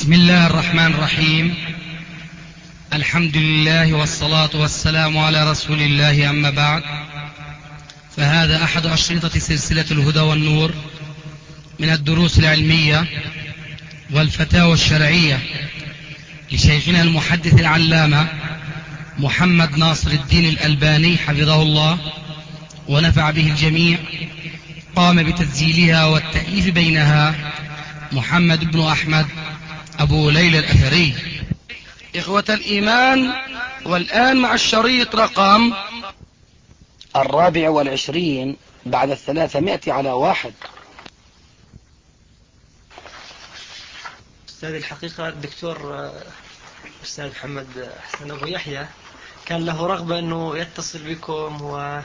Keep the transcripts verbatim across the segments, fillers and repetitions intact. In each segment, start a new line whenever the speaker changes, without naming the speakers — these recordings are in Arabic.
بسم الله الرحمن الرحيم. الحمد لله والصلاة والسلام على رسول الله، أما بعد، فهذا أحد أشرطة سلسلة الهدى والنور من الدروس العلمية والفتاوى الشرعية لشيخنا المحدث العلامة محمد ناصر الدين الألباني حفظه الله ونفع به الجميع. قام بتسجيلها والتأليف بينها محمد بن أحمد أبو ليلى الأثري. إخوة الإيمان، والآن مع الشريط رقم
الرابع والعشرين بعد الثلاثمائة على واحد.
أستاذ الحقيقة الدكتور أستاذ محمد حسن أبو يحيى كان له رغبة أنه يتصل بكم، و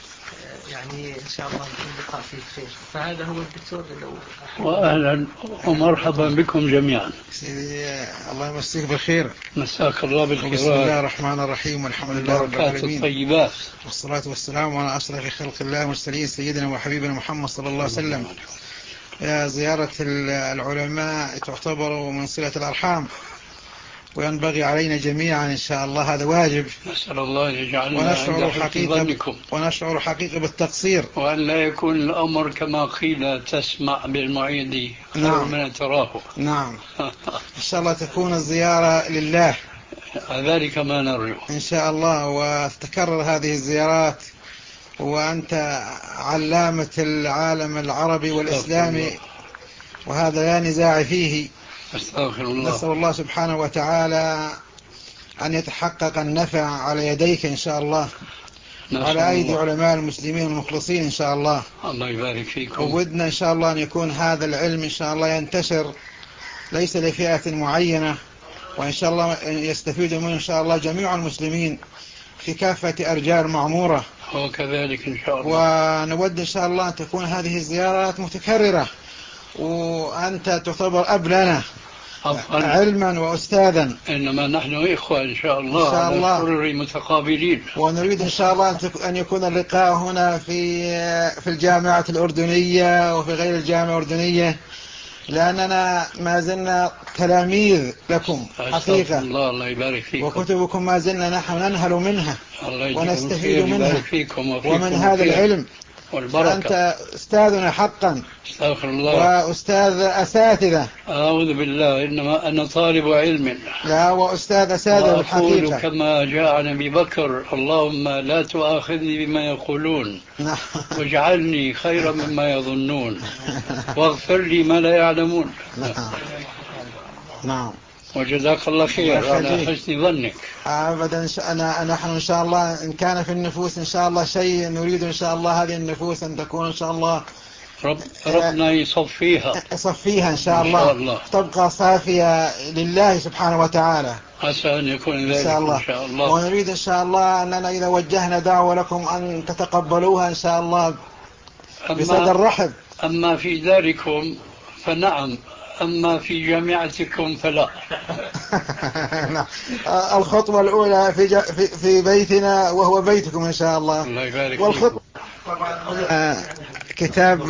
يعني إن شاء الله يكون لقاء فيه خير، فهذا هو الدكتور. لو
وأهلا ومرحبا بكم جميعا.
سيدي الله يمسيك بالخير.
مساك الله بالخير.
بسم الله الرحمن الرحيم، والحمد لله رب العالمين،
الطيبات،
والصلاة والسلام على أشرف خلق الله المرسلين سيدنا وحبيبنا محمد صلى الله عليه وسلم. يا زيارة العلماء تعتبر من صلة الأرحام، وينبغي علينا جميعا إن شاء الله، هذا واجب.
نسأل الله أن يجعلنا
ونشعر حقيقة ونشعر حقيقة بالتقصير،
وأن لا يكون الأمر كما قيل تسمع بالمعيد خير
نعم.
من تراه.
نعم إن شاء الله تكون الزيارة لله،
ذلك ما نرجو
إن شاء الله، وتكرر هذه الزيارات، وأنت علامة العالم العربي والإسلامي، وهذا لا نزاع فيه.
أستغفر الله.
نسأل الله سبحانه وتعالى أن يتحقق النفع على يديك إن شاء الله، على أيدي علماء المسلمين المخلصين إن شاء الله.
الله يبارك فيكم.
وودنا إن شاء الله أن يكون هذا العلم إن شاء الله ينتشر، ليس لفئة معينة، وإن شاء الله يستفيد منه إن شاء الله جميع المسلمين في كافة أرجاء المعمورة.
وكذلك إن شاء الله.
ونود إن شاء الله أن تكون هذه الزيارات متكررة، وأنت تعتبر أب لنا علما وأستاذا.
إنما نحن إخوة إن شاء الله،
إن شاء الله
سرر متقابلين.
ونريد إن شاء الله أن يكون اللقاء هنا في في الجامعة الأردنية وفي غير الجامعة الأردنية، لأننا ما زلنا تلاميذ لكم حقيقة.
الله الله يبارك فيكم.
وكتبكم ما زلنا نحن ننهل منها ونستفيد منها ومن هذا العلم، وأنت أستاذنا حقا.
استغفر الله.
وأستاذ أساتذة.
أعوذ بالله، إنما أنا طالب علم.
لا، وأستاذ أساتذة بالحقيقة.
وأقول كما جاء عن أبي بكر: اللهم لا تؤاخذني بما يقولون واجعلني خيرا مما يظنون واغفر لي ما لا يعلمون.
نعم.
وجزاك الله خير على حسن ظنك.
أبدا. أنا نحن إن شاء الله إن كان في النفوس إن شاء الله شيء نريد إن شاء الله هذه النفوس أن تكون إن شاء الله
رب ربنا يصفيها
يصفيها إن شاء الله, إن شاء الله. تبقى صافية لله سبحانه وتعالى.
عسى أن يكون ذلك إن شاء الله. إن شاء الله.
ونريد إن شاء الله أننا إذا وجهنا دعوة لكم أن تتقبلوها إن شاء الله بصدر رحب.
أما في داركم فنعم، أما في جامعتكم فلا.
الخطوة الأولى في, ج... في في بيتنا وهو بيتكم إن شاء الله.
الله يبارك.
والخطوة آه كتاب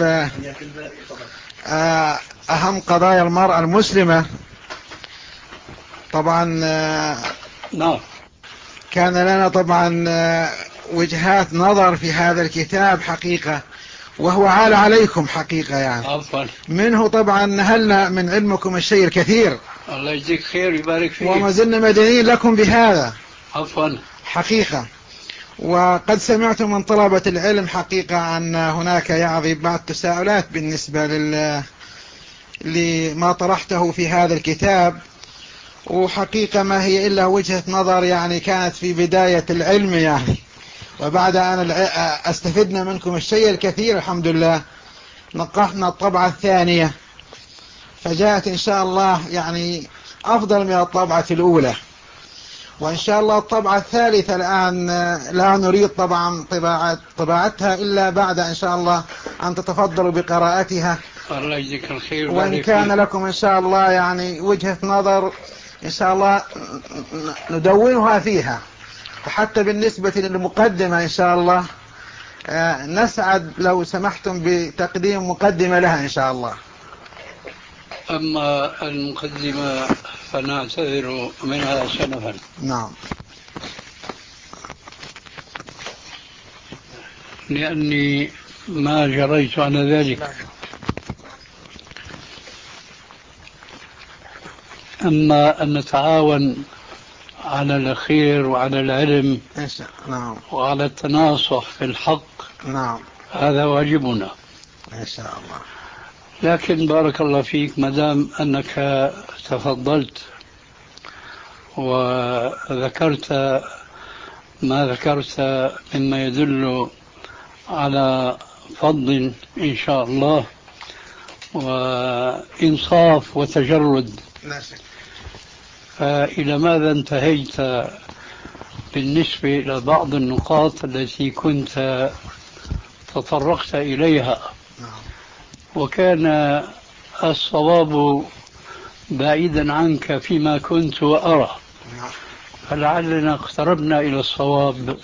آه أهم قضايا المرأة المسلمة. طبعا آه
نعم.
كان لنا طبعا آه وجهات نظر في هذا الكتاب حقيقة، وهو عال عليكم حقيقة يعني.
عفوا.
منه طبعا نهلنا من علمكم الشيء الكثير.
الله يجزيك خير ويبارك فيك.
وما زلنا مدينين لكم بهذا.
عفوا.
حقيقة. وقد سمعت من طلبة العلم حقيقة أن هناك يعني بعض التساؤلات بالنسبة لل لما طرحته في هذا الكتاب، وحقيقة ما هي إلا وجهة نظر يعني كانت في بداية العلم يعني، وبعد أن استفدنا منكم الشيء الكثير الحمد لله نقحنا الطبعة الثانية، فجاءت إن شاء الله يعني أفضل من الطبعة الأولى، وإن شاء الله الطبعة الثالثة الآن لا نريد طبعا طباعة طباعتها إلا بعد إن شاء الله أن تتفضلوا بقراءتها.
الله يجزيك الخير.
وإن كان لكم إن شاء الله يعني وجهة نظر إن شاء الله ندونها فيها، وحتى بالنسبة للمقدمة إن شاء الله نسعد لو سمحتم بتقديم مقدمة لها إن شاء الله.
أما المقدمة فنعتذر منها سلفا.
نعم.
لأني ما جريت على ذلك. أما أن نتعاون على الخير وعلى العلم
نعم.
وعلى التناصح في الحق،
نعم،
هذا واجبنا
إن شاء الله.
لكن بارك الله فيك مدام أنك تفضلت وذكرت ما ذكرت مما يدل على فضل إن شاء الله وإنصاف وتجرد، فإلى ماذا انتهيت بالنسبة إلى بعض النقاط التي كنت تطرقت إليها، وكان الصواب بعيدا عنك فيما كنت وأرى، فلعلنا اقتربنا إلى الصواب.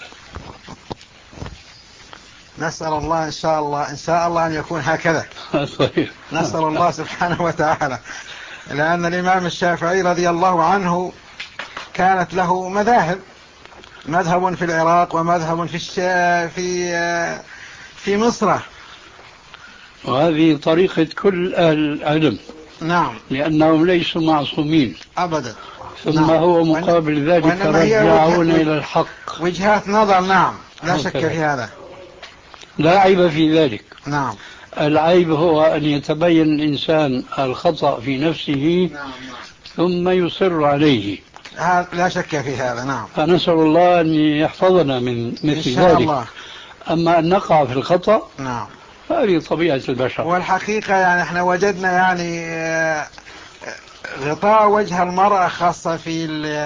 نسأل الله إن شاء الله إن شاء الله أن يكون هكذا. نسأل الله سبحانه وتعالى، لأن الإمام الشافعي رضي الله عنه كانت له مذاهب، مذهب في العراق ومذهب في الشا في في مصر،
وهذه طريقة كل أهل العلم.
نعم،
لأنهم ليسوا معصومين
أبدا.
ثم
نعم.
هو مقابل ذلك رجعون إلى الحق،
وجهات نظر. نعم، لا شك في هذا،
لا عيب في ذلك.
نعم.
العيب هو أن يتبين الإنسان الخطأ في نفسه
نعم.
ثم يصر عليه،
لا شك في هذا. نعم.
فنسأل الله أن يحفظنا من مثل ذلك. الله. أما أن نقع في الخطأ، نعم، هذه طبيعة البشر.
والحقيقة يعني احنا وجدنا يعني غطاء وجه المرأة خاصة في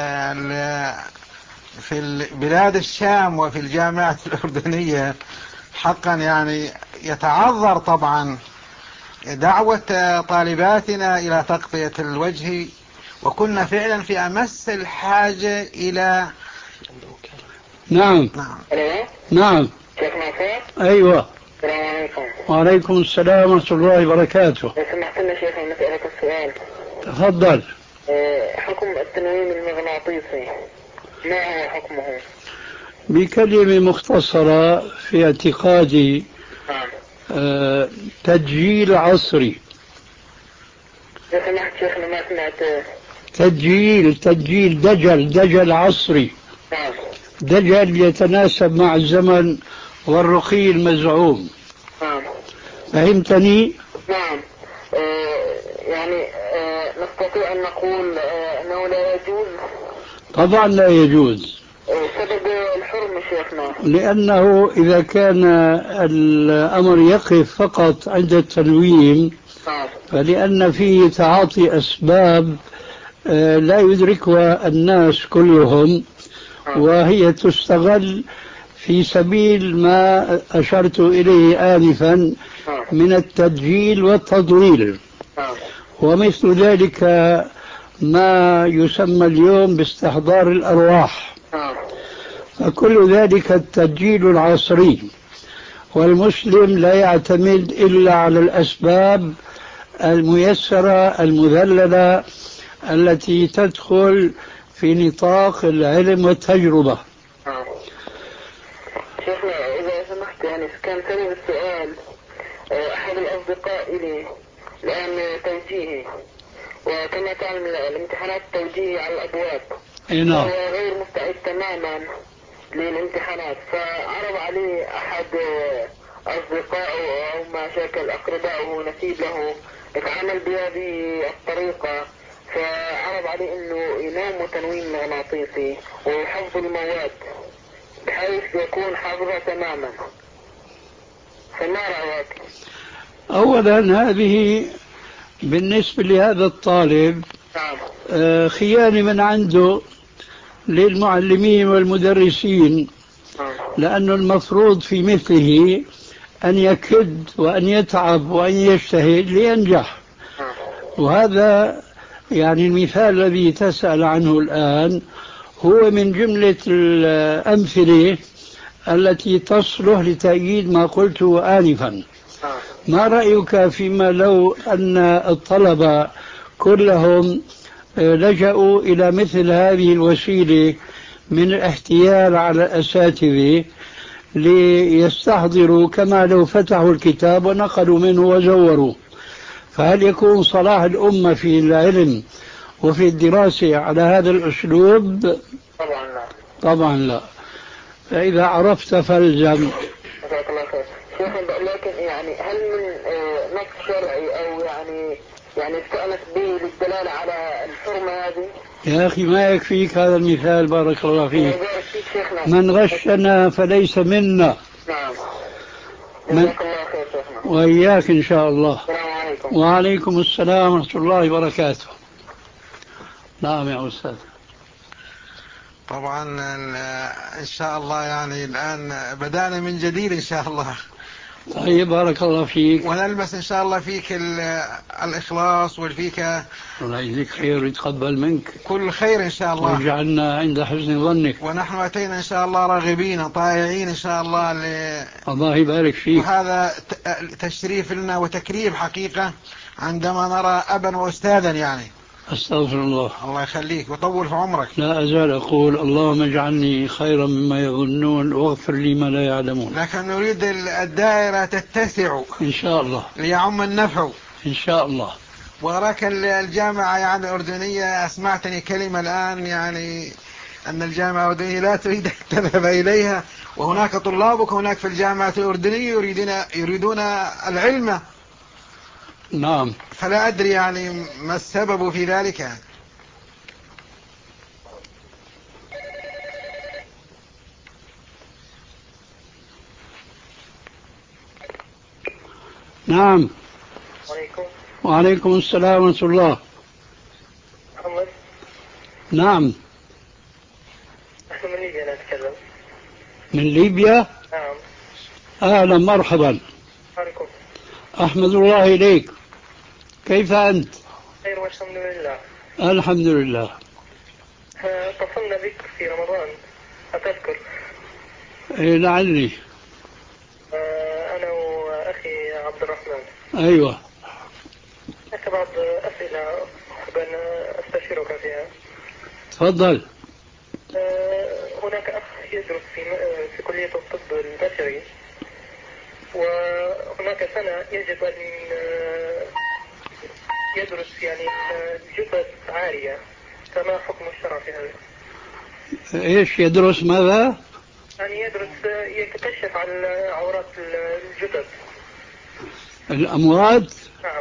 في بلاد الشام وفي الجامعة الأردنية حقا يعني يتعذر طبعا دعوة طالباتنا إلى تغطية الوجه، وكنا فعلا في أمس الحاجة إلى.
نعم
نعم
نعم أيوة.
السلام عليكم.
وعليكم السلام ورحمة الله وبركاته.
لو سمحت لنا شيخ نسألك السؤال.
تفضل.
حكم التنويم المغناطيسي ما هو حكمه؟
بكلمة مختصرة في اعتقادي آه تسجيل عصري.
لو سمحت شيخنا ما سمعت.
تسجيل تسجيل دجل دجل عصري.
نعم.
دجل يتناسب مع الزمن والرقي المزعوم.
نعم.
فهمتني؟
نعم. آه يعني آه نستطيع أن نقول آه أنه لا يجوز.
طبعا لا يجوز.
سبب الحرمة شيخنا
لأنه إذا كان الأمر يقف فقط عند التنويم فلأن فيه تعاطي أسباب لا يدركها الناس كلهم، وهي تستغل في سبيل ما أشرت إليه آنفا من التسجيل والتضليل، ومثل ذلك ما يسمى اليوم باستحضار الأرواح، فكل ذلك التسجيل العصري. والمسلم لا يعتمد إلا على الأسباب الميسرة المذللة التي تدخل في نطاق العلم والتجربة.
شيخنا إذا سمحت يعني كان سبب السؤال أحد الأصدقاء إلي الآن توجيهي، وكما تعلم الامتحانات التوجيهي على الأبواب
وهو
غير مستعد تماما للامتحانات، فعرض عليه أحد أصدقائه أو ما شكل أقربائه نسيب له يتعامل بهذه الطريقة، فعرض عليه أنه ينام تنويم مغناطيسي ويحفظ المواد بحيث يكون حافظها تماما، فما رأيك؟
أولا هذه بالنسبة لهذا الطالب آه خيانة من عنده للمعلمين والمدرسين، لأنه المفروض في مثله أن يكد وأن يتعب وأن يجتهد لينجح، وهذا يعني المثال الذي تسأل عنه الآن هو من جملة الأمثلة التي تصلح لتأييد ما قلته آنفا. ما رأيك فيما لو أن الطلبة كلهم لجأوا إلى مثل هذه الوسيلة من الاحتيال على الأساتذة ليستحضروا كما لو فتحوا الكتاب ونقلوا منه وزوروا. فهل يكون صلاح الأمة في العلم وفي الدراسة على هذا الأسلوب؟
طبعا لا.
طبعا لا. فإذا عرفت فالزم.
جزاك الله خير. شيخ لكن يعني هل من نص شرعي أو يعني يعني استأنس به للدلالة على الحرمة هذه؟
يا أخي ما يكفيك هذا المثال، بارك الله فيك.
فيك شيخنا.
من غشنا فليس منا.
نعم.
من...
جزاك الله خير شيخنا.
وإياك إن شاء الله.
السلام عليكم.
وعليكم السلام ورحمة الله وبركاته. نعم يا أستاذ.
طبعا إن شاء الله يعني الآن بدأنا من جديد إن شاء الله.
طيب بارك الله فيك.
ونلبس إن شاء الله فيك الإخلاص والفيك
الله يجزيك خير ويتقبل منك
كل خير إن شاء الله،
ويجعلنا عند حسن ظنك.
ونحن أتينا إن شاء الله راغبين طائعين إن شاء الله ل...
الله يبارك فيك.
وهذا تشريف لنا وتكريم حقيقة عندما نرى أبا وأستاذا يعني.
أستغفر الله.
الله يخليك وطول في عمرك.
لا أزال أقول اللهم اجعلني خيرا مما يظنون واغفر لي ما لا يعلمون.
لكن نريد الدائرة تتسع
إن شاء الله
ليعم النفع إن
شاء الله.
وراك الجامعة يعني الأردنية، أسمعتني كلمة الآن يعني أن الجامعة الأردنية لا تريد أن تذهب إليها، وهناك طلابك هناك في الجامعة الأردنية يريدون يريدون العلم.
نعم.
فلا أدري يعني ما السبب في ذلك.
نعم.
عليكم.
وعليكم السلام ورحمة الله.
محمد.
نعم.
نحن من ليبيا نتكلم.
من ليبيا؟
نعم.
أهلا مرحبا.
عليكم.
أحمد الله إليك. كيف أنت؟
خير والحمد لله.
الحمد لله.
اتصلنا بك في رمضان أتذكر.
إيه لعلي.
أنا وأخي عبد الرحمن.
أيوة.
لك بعض أسئلة أحب أن أستشيرك فيها.
تفضل.
هناك أخ يدرس في في كلية الطب البشري، وهناك سنة يجب أن يدرس يعني جثث عارية، فما حكم الشرع في هذا؟
إيش يدرس ماذا؟
يعني يدرس يكتشف عن عورات الجثث.
الأموات؟
نعم.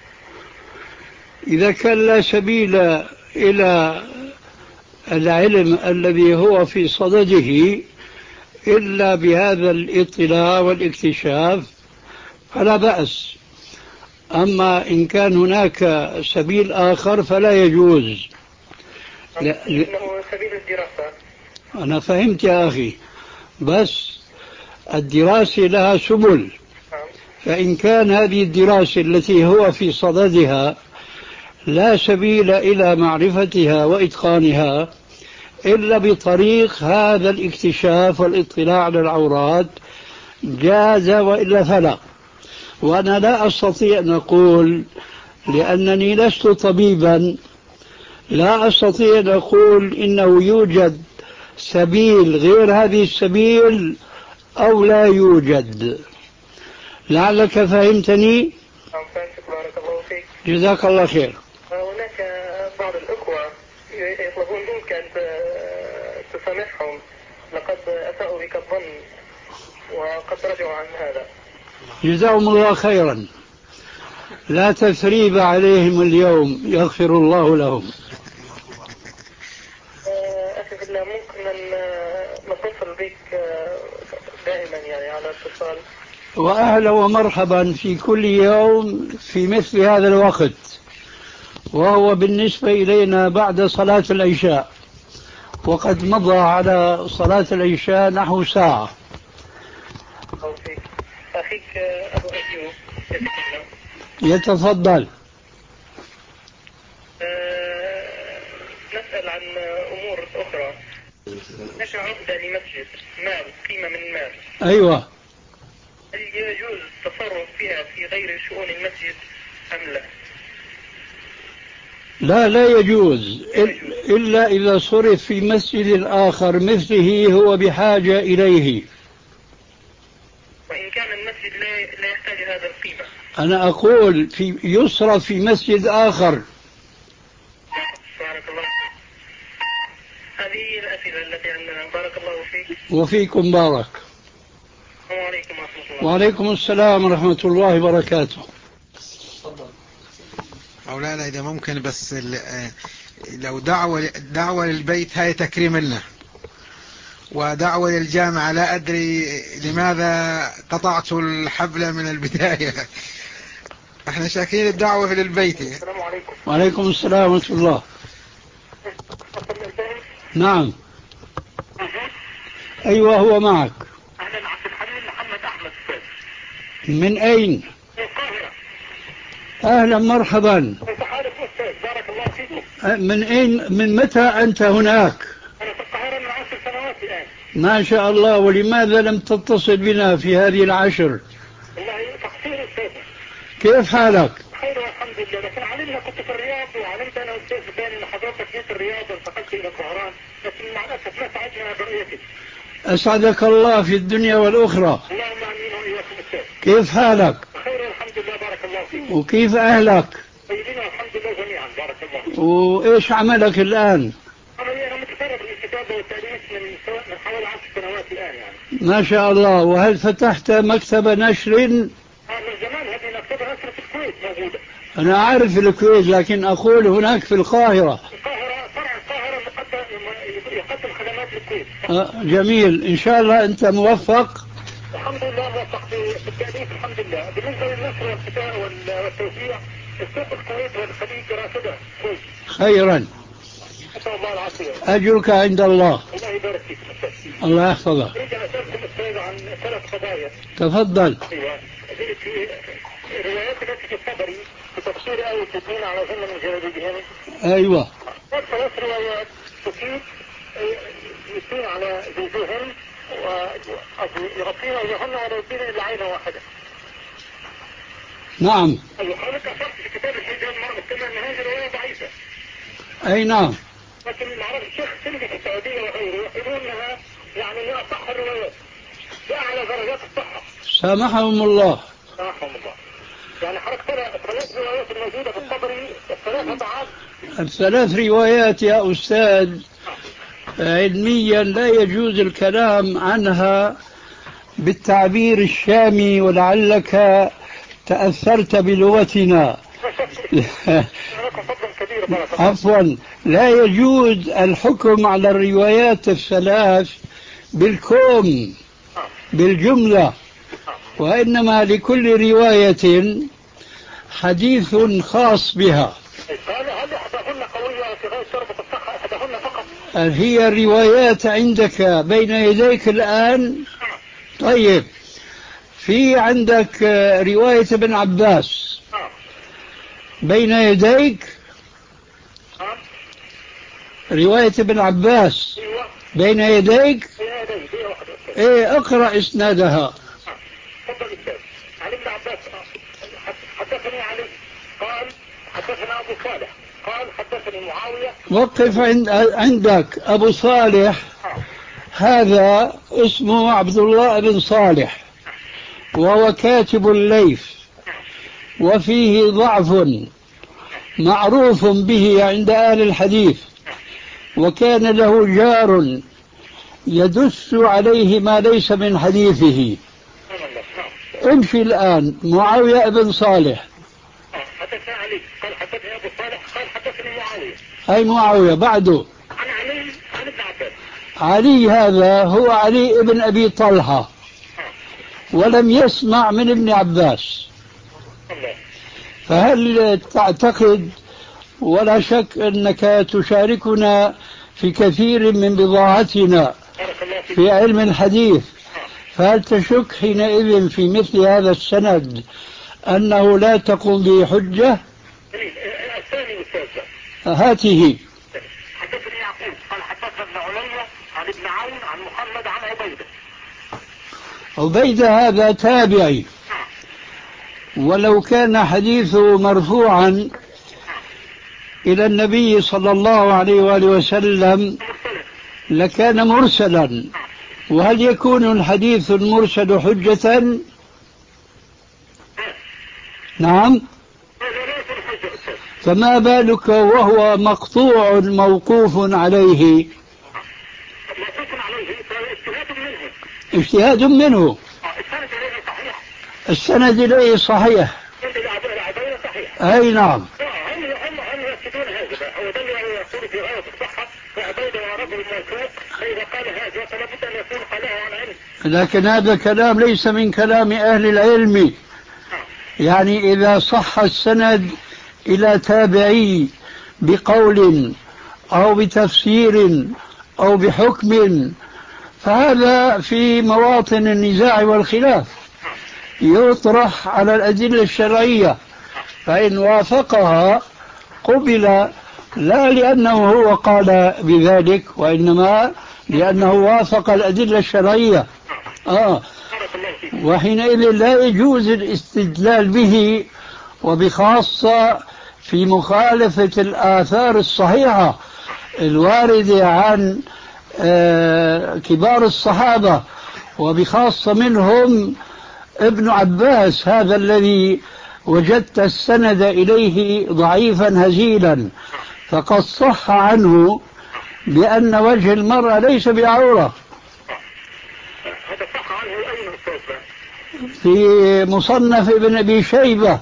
إذا كان لا سبيل إلى العلم الذي هو في صدده إلا بهذا الاطلاع والاكتشاف فلا بأس. أما إن كان هناك سبيل آخر فلا يجوز.
لا إنه سبيل الدراسة.
أنا فهمت يا أخي، بس الدراسة لها سبل. فإن كان هذه الدراسة التي هو في صددها لا سبيل إلى معرفتها وإتقانها إلا بطريق هذا الاكتشاف والاطلاع على العورات جاز، وإلا فلا. وأنا لا أستطيع أن أقول، لأنني لست طبيبا، لا أستطيع أن أقول إنه يوجد سبيل غير هذه السبيل أو لا يوجد. لعلك فهمتني.
بارك الله فيك.
جزاك الله خير.
هناك بعض الأخوة يطلبون منك أن تسامحهم، لقد أساءوا بك الظن وقد رجعوا عن هذا.
جزاهم الله خيرا. لا تثريب عليهم اليوم، يغفر الله لهم.
أخي بالله ممكن أن نتصل بك دائما يعني على اتصال.
وأهلا ومرحبا في كل يوم في مثل هذا الوقت، وهو بالنسبة إلينا بعد صلاة العشاء، وقد مضى على صلاة العشاء نحو ساعة.
أخيك أبو أيوب يتكلم.
يتفضل.
أه نسأل عن أمور أخرى. هناك عقدة لمسجد مال، قيمة من المال.
أيوة.
هل يجوز التصرف فيها في غير شؤون المسجد أم لا؟
لا لا يجوز إلا إذا صرف في مسجد آخر مثله هو بحاجة إليه.
وإن كان المسجد لا لا يحتاج هذا القيمة.
أنا أقول في يصرف في مسجد آخر.
بارك الله. هذه هي الأسئلة التي عندنا. بارك الله فيك.
وفيكم بارك.
وعليكم ورحمة الله.
وعليكم السلام ورحمة الله وبركاته.
مولانا إذا ممكن بس لو دعوة دعوة للبيت هاي تكريم لنا، ودعوة للجامعة لا أدري لماذا قطعت الحبل من البداية. احنا شاكرين الدعوة للبيت.
السلام عليكم.
وعليكم السلام ورحمة الله. نعم. أيوة هو معك.
أهلا عبد الحليم محمد أحمد.
من أين؟
من القاهرة.
أهلا مرحبا.
كيف حالك أستاذ؟ بارك الله فيكم.
من أين من متى أنت هناك؟
أنا في القاهرة من عشر سنوات الآن.
ما شاء الله. ولماذا لم تتصل بنا في هذه العشر؟
والله تقصير أستاذ.
كيف حالك؟
خير والحمد لله. لكن علمنا كنت في الرياض، وعلمت أنا أستاذ ثاني أن حضرتك جيت الرياض وانتقلت إلى الطهران، لكن مع الأسف ما سعدنا برؤيتك.
أسعدك الله في الدنيا والأخرى.
اللهم آمين وإياكم أستاذ.
كيف حالك؟
خير والحمد لله. بارك الله فيك.
وكيف أهلك؟
طيبين والحمد لله جميعا. بارك الله.
وإيش عملك الآن؟
أنا أنا متفرغ للكتابة والتأليف من من حوالي عشر سنوات الآن يعني.
ما شاء الله. وهل فتحت مكتب نشر؟
من زمان هذه المكتبة نشر في الكويت موجودة.
أنا أعرف الكويت، لكن أقول هناك في القاهرة.
القاهرة فرع القاهرة مقدم يقدم خدمات للكويت.
آه جميل. إن شاء الله أنت موفق.
الحمد لله موفق في التأليف الحمد لله. بالنسبة للنشر والكتابة والتوزيع السوق الكويت والخليج رافدة كويس.
خيرا.
نسأل الله العافية.
أجرك عند الله.
الله يبارك فيك.
الله يحفظك.
أريد أن أسألكم أستاذ عن ثلاث قضايا.
تفضل.
أيوة. في الروايات التي في الطبري في تفسير آية الاثنين على ظن من جلالهم.
أيوة.
ثلاث روايات تفيد يثنين على زوجهم ويغطين وجههن ولا يدين إلا عينا واحدة.
نعم.
أيوة. حضرتك أشرت في كتاب الحجاب مرة كما أن هذه الرواية ضعيفة.
أي نعم.
لكن معرفة الشيخ سندي في السعودية وغيره يقولون أنها يعني هي أصح الروايات بأعلى درجات الصحة.
سامحهم الله.
سامحهم الله. يعني حضرتك ترى الثلاث روايات الموجودة في الطبري الثلاثة ضعاف.
الثلاث روايات يا أستاذ علميا لا يجوز الكلام عنها بالتعبير الشامي، ولعلك تأثرت بلغتنا. عفوا. لا يجوز الحكم على الروايات الثلاث بالكوم بالجملة، وإنما لكل رواية حديث خاص بها. هي الروايات عندك بين يديك الآن. طيب، في عندك رواية ابن عباس بين يديك. رواية ابن عباس بين يديك. ايه، اقرأ اسنادها.
عن ابن عباس حدثني علي قال حدثنا ابو صالح قال حدثني معاوية.
وقف عند عندك ابو صالح. هذا اسمه عبد الله بن صالح، وهو كاتب الليث، وفيه ضعف معروف به عند أهل الحديث، وكان له جار يدس عليه ما ليس من حديثه. امشي الآن. معاوية بن صالح.
حدثنا علي قال حدثني ابو صالح قال حدثني معاوية.
هاي معاوية بعده.
عن علي عن ابن عباس.
علي هذا هو علي ابن أبي طلحة، ولم يسمع من ابن عباس. فهل تعتقد، ولا شك أنك تشاركنا في كثير من بضاعتنا في علم الحديث، فهل تشك حينئذ في مثل هذا السند أنه لا تقوم به حجة؟
الثاني أستاذ.
هاته.
حدثني يعقوب قال حدثنا ابن عليا عن ابن عون عن محمد عن عبيدة.
عبيدة هذا تابعي، ولو كان حديثه مرفوعا إلى النبي صلى الله عليه وآله وسلم لكان مرسلا. وهل يكون الحديث المرسل حجة؟ نعم. فما بالك وهو مقطوع موقوف عليه؟ اجتهاد منه. السند إليه صحيح. أي نعم. لكن هذا كلام ليس من كلام أهل العلم. يعني إذا صح السند إلى تابعي بقول أو بتفسير أو بحكم فهذا في مواطن النزاع والخلاف يطرح على الأدلة الشرعية، فإن وافقها قبل، لا لأنه هو قال بذلك وإنما لأنه وافق الأدلة الشرعية. آه. وحينئذ لا يجوز الاستدلال به، وبخاصة في مخالفة الآثار الصحيحة الواردة عن آه كبار الصحابة، وبخاصة منهم ابن عباس، هذا الذي وجدت السند إليه ضعيفا هزيلا، فقد صح عنه بأن وجه المرأة ليس بعورة.
هذا صح عنه أين أستاذ؟
في مصنف ابن أبي شيبة.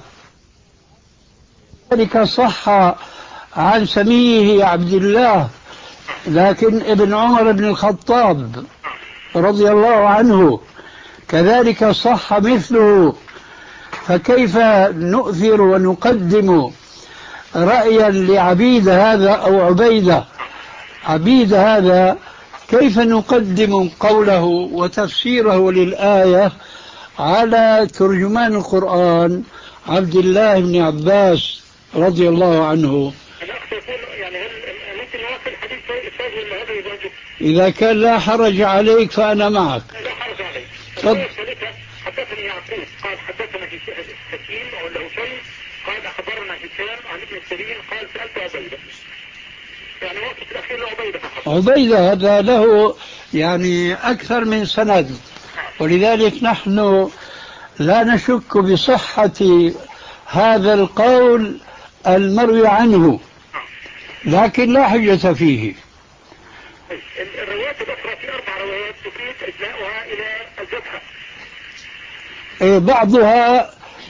ذلك صح عن سميه عبد الله، لكن ابن عمر بن الخطاب رضي الله عنه كذلك صح مثله. فكيف نؤثر ونقدم رأيا لعبيد هذا أو عبيدة عبيد هذا، كيف نقدم قوله وتفسيره للآية على ترجمان القرآن عبد الله بن عباس رضي الله عنه؟ إذا كان لا حرج عليك فأنا معك.
لا حرج عليك. حدثني يعقوب قال حدثنا حكيم أو له شيء قال أخبرنا هشام عن ابن سيرين قال سألت عبيدة، يعني وقت الأخير لعبيدة فقط.
عبيدة هذا له يعني أكثر من سند، ولذلك نحن لا نشك بصحة هذا القول المروي عنه، لكن لا حجة فيه.
الروايات الأخرى في أربع روايات تفيد إجلاؤها إلى الجبهة.
إيه بعضها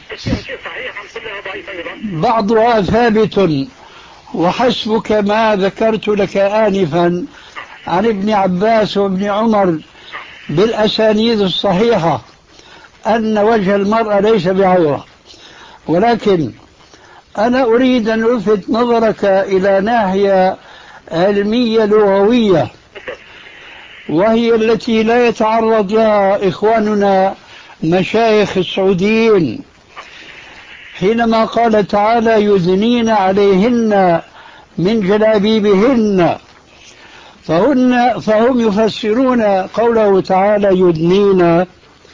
بعضها ثابت، وحسبك ما ذكرت لك آنفا عن ابن عباس وابن عمر بالأسانيد الصحيحة أن وجه المرأة ليس بعورة. ولكن أنا أريد أن ألفت نظرك إلى ناحية علمية لغوية، وهي التي لا يتعرض لها إخواننا مشايخ السعوديين، حينما قال تعالى يدنين عليهن من جلابيبهن، فهن فهم يفسرون قوله تعالى يدنين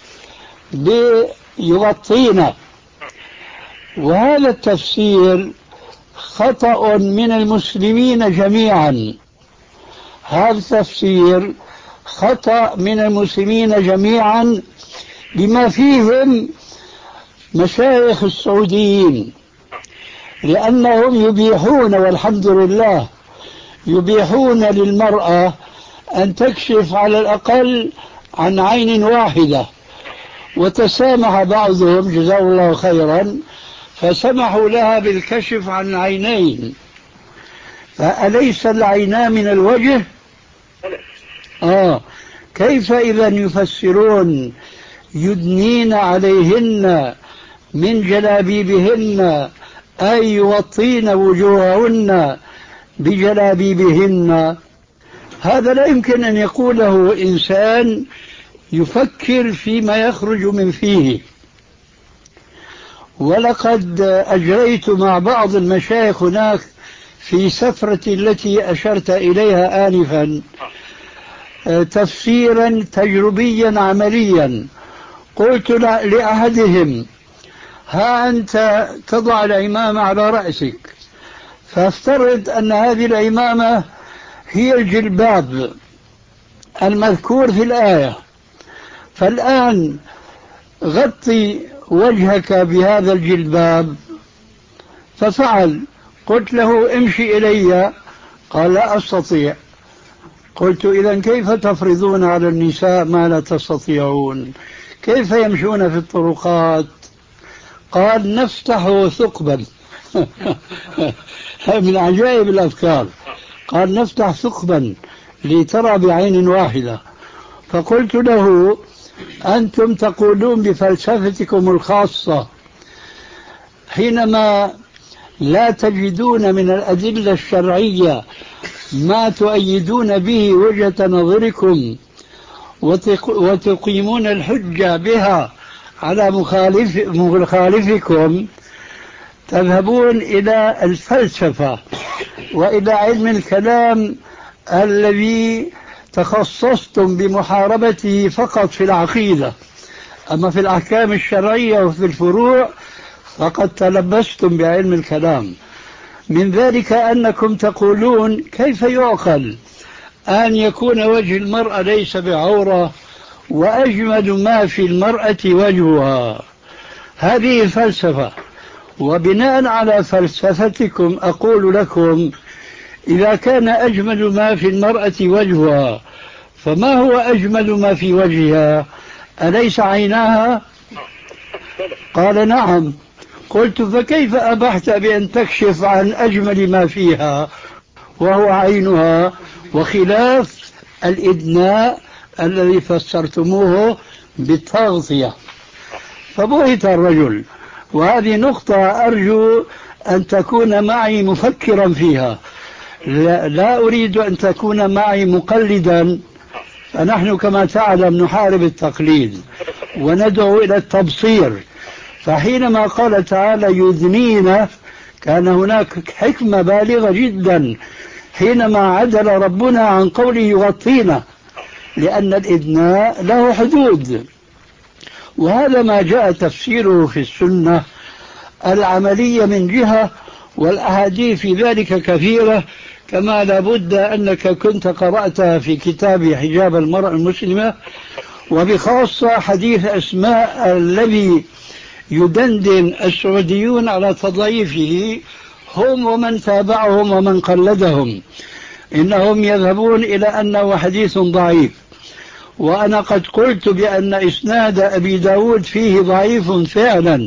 بيغطين، وهذا التفسير خطأ من المسلمين جميعا. هذا التفسير خطأ من المسلمين جميعا بما فيهم مشايخ السعوديين، لأنهم يبيحون والحمد لله يبيحون للمرأة أن تكشف على الأقل عن عين واحدة، وتسامح بعضهم جزاه الله خيرا فسمحوا لها بالكشف عن عينين. فأليس العينان من الوجه؟ آه كيف إذا يفسرون يدنين عليهن من جلابيبهن أي يغطين وجوههن بجلابيبهن؟ هذا لا يمكن أن يقوله إنسان يفكر فيما يخرج من فيه. ولقد أجريت مع بعض المشايخ هناك في سفرة التي أشرت إليها آنفا تفسيرا تجربيا عمليا. قلت لأحدهم ها أنت تضع العمامة على رأسك، فافترض أن هذه العمامة هي الجلباب المذكور في الآية، فالآن غطي وجهك بهذا الجلباب. ففعل، قلت له امشي إلي، قال لا أستطيع. قلت إذن كيف تفرضون على النساء ما لا تستطيعون؟ كيف يمشون في الطرقات؟ قال نفتح ثقبا من عجائب الأفكار. قال نفتح ثقبا لترى بعين واحدة. فقلت له أنتم تقولون بفلسفتكم الخاصة حينما لا تجدون من الأدلة الشرعية ما تؤيدون به وجهة نظركم وتقيمون الحجة بها على مخالف مخالفكم، تذهبون إلى الفلسفة وإلى علم الكلام الذي تخصصتم بمحاربته فقط في العقيدة، أما في الأحكام الشرعية وفي الفروع فقد تلبستم بعلم الكلام. من ذلك أنكم تقولون كيف يعقل أن يكون وجه المرأة ليس بعورة وأجمل ما في المرأة وجهها. هذه فلسفة، وبناء على فلسفتكم أقول لكم إذا كان أجمل ما في المرأة وجهها فما هو أجمل ما في وجهها؟ أليس عيناها؟ قال نعم. قلت فكيف أبحت بأن تكشف عن أجمل ما فيها وهو عينها، وخلاف الإدناء الذي فسرتموه بالتغطية؟ فبهت الرجل. وهذه نقطة أرجو أن تكون معي مفكرا فيها، لا, لا أريد أن تكون معي مقلدا، فنحن كما تعلم نحارب التقليد وندعو إلى التبصير. فحينما قال تعالى يدنين كان هناك حكمة بالغة جدا حينما عدل ربنا عن قوله يغطينا، لأن الإدناء له حدود، وهذا ما جاء تفسيره في السنة العملية من جهة، والأحاديث في ذلك كثيرة، كما لابد أنك كنت قرأتها في كتاب حجاب المرأة المسلمة، وبخاصة حديث أسماء الذي يدندن السعوديون على تضعيفه هم ومن تابعهم ومن قلدهم، إنهم يذهبون إلى أنه حديث ضعيف. وأنا قد قلت بأن إسناد أبي داود فيه ضعيف فعلا،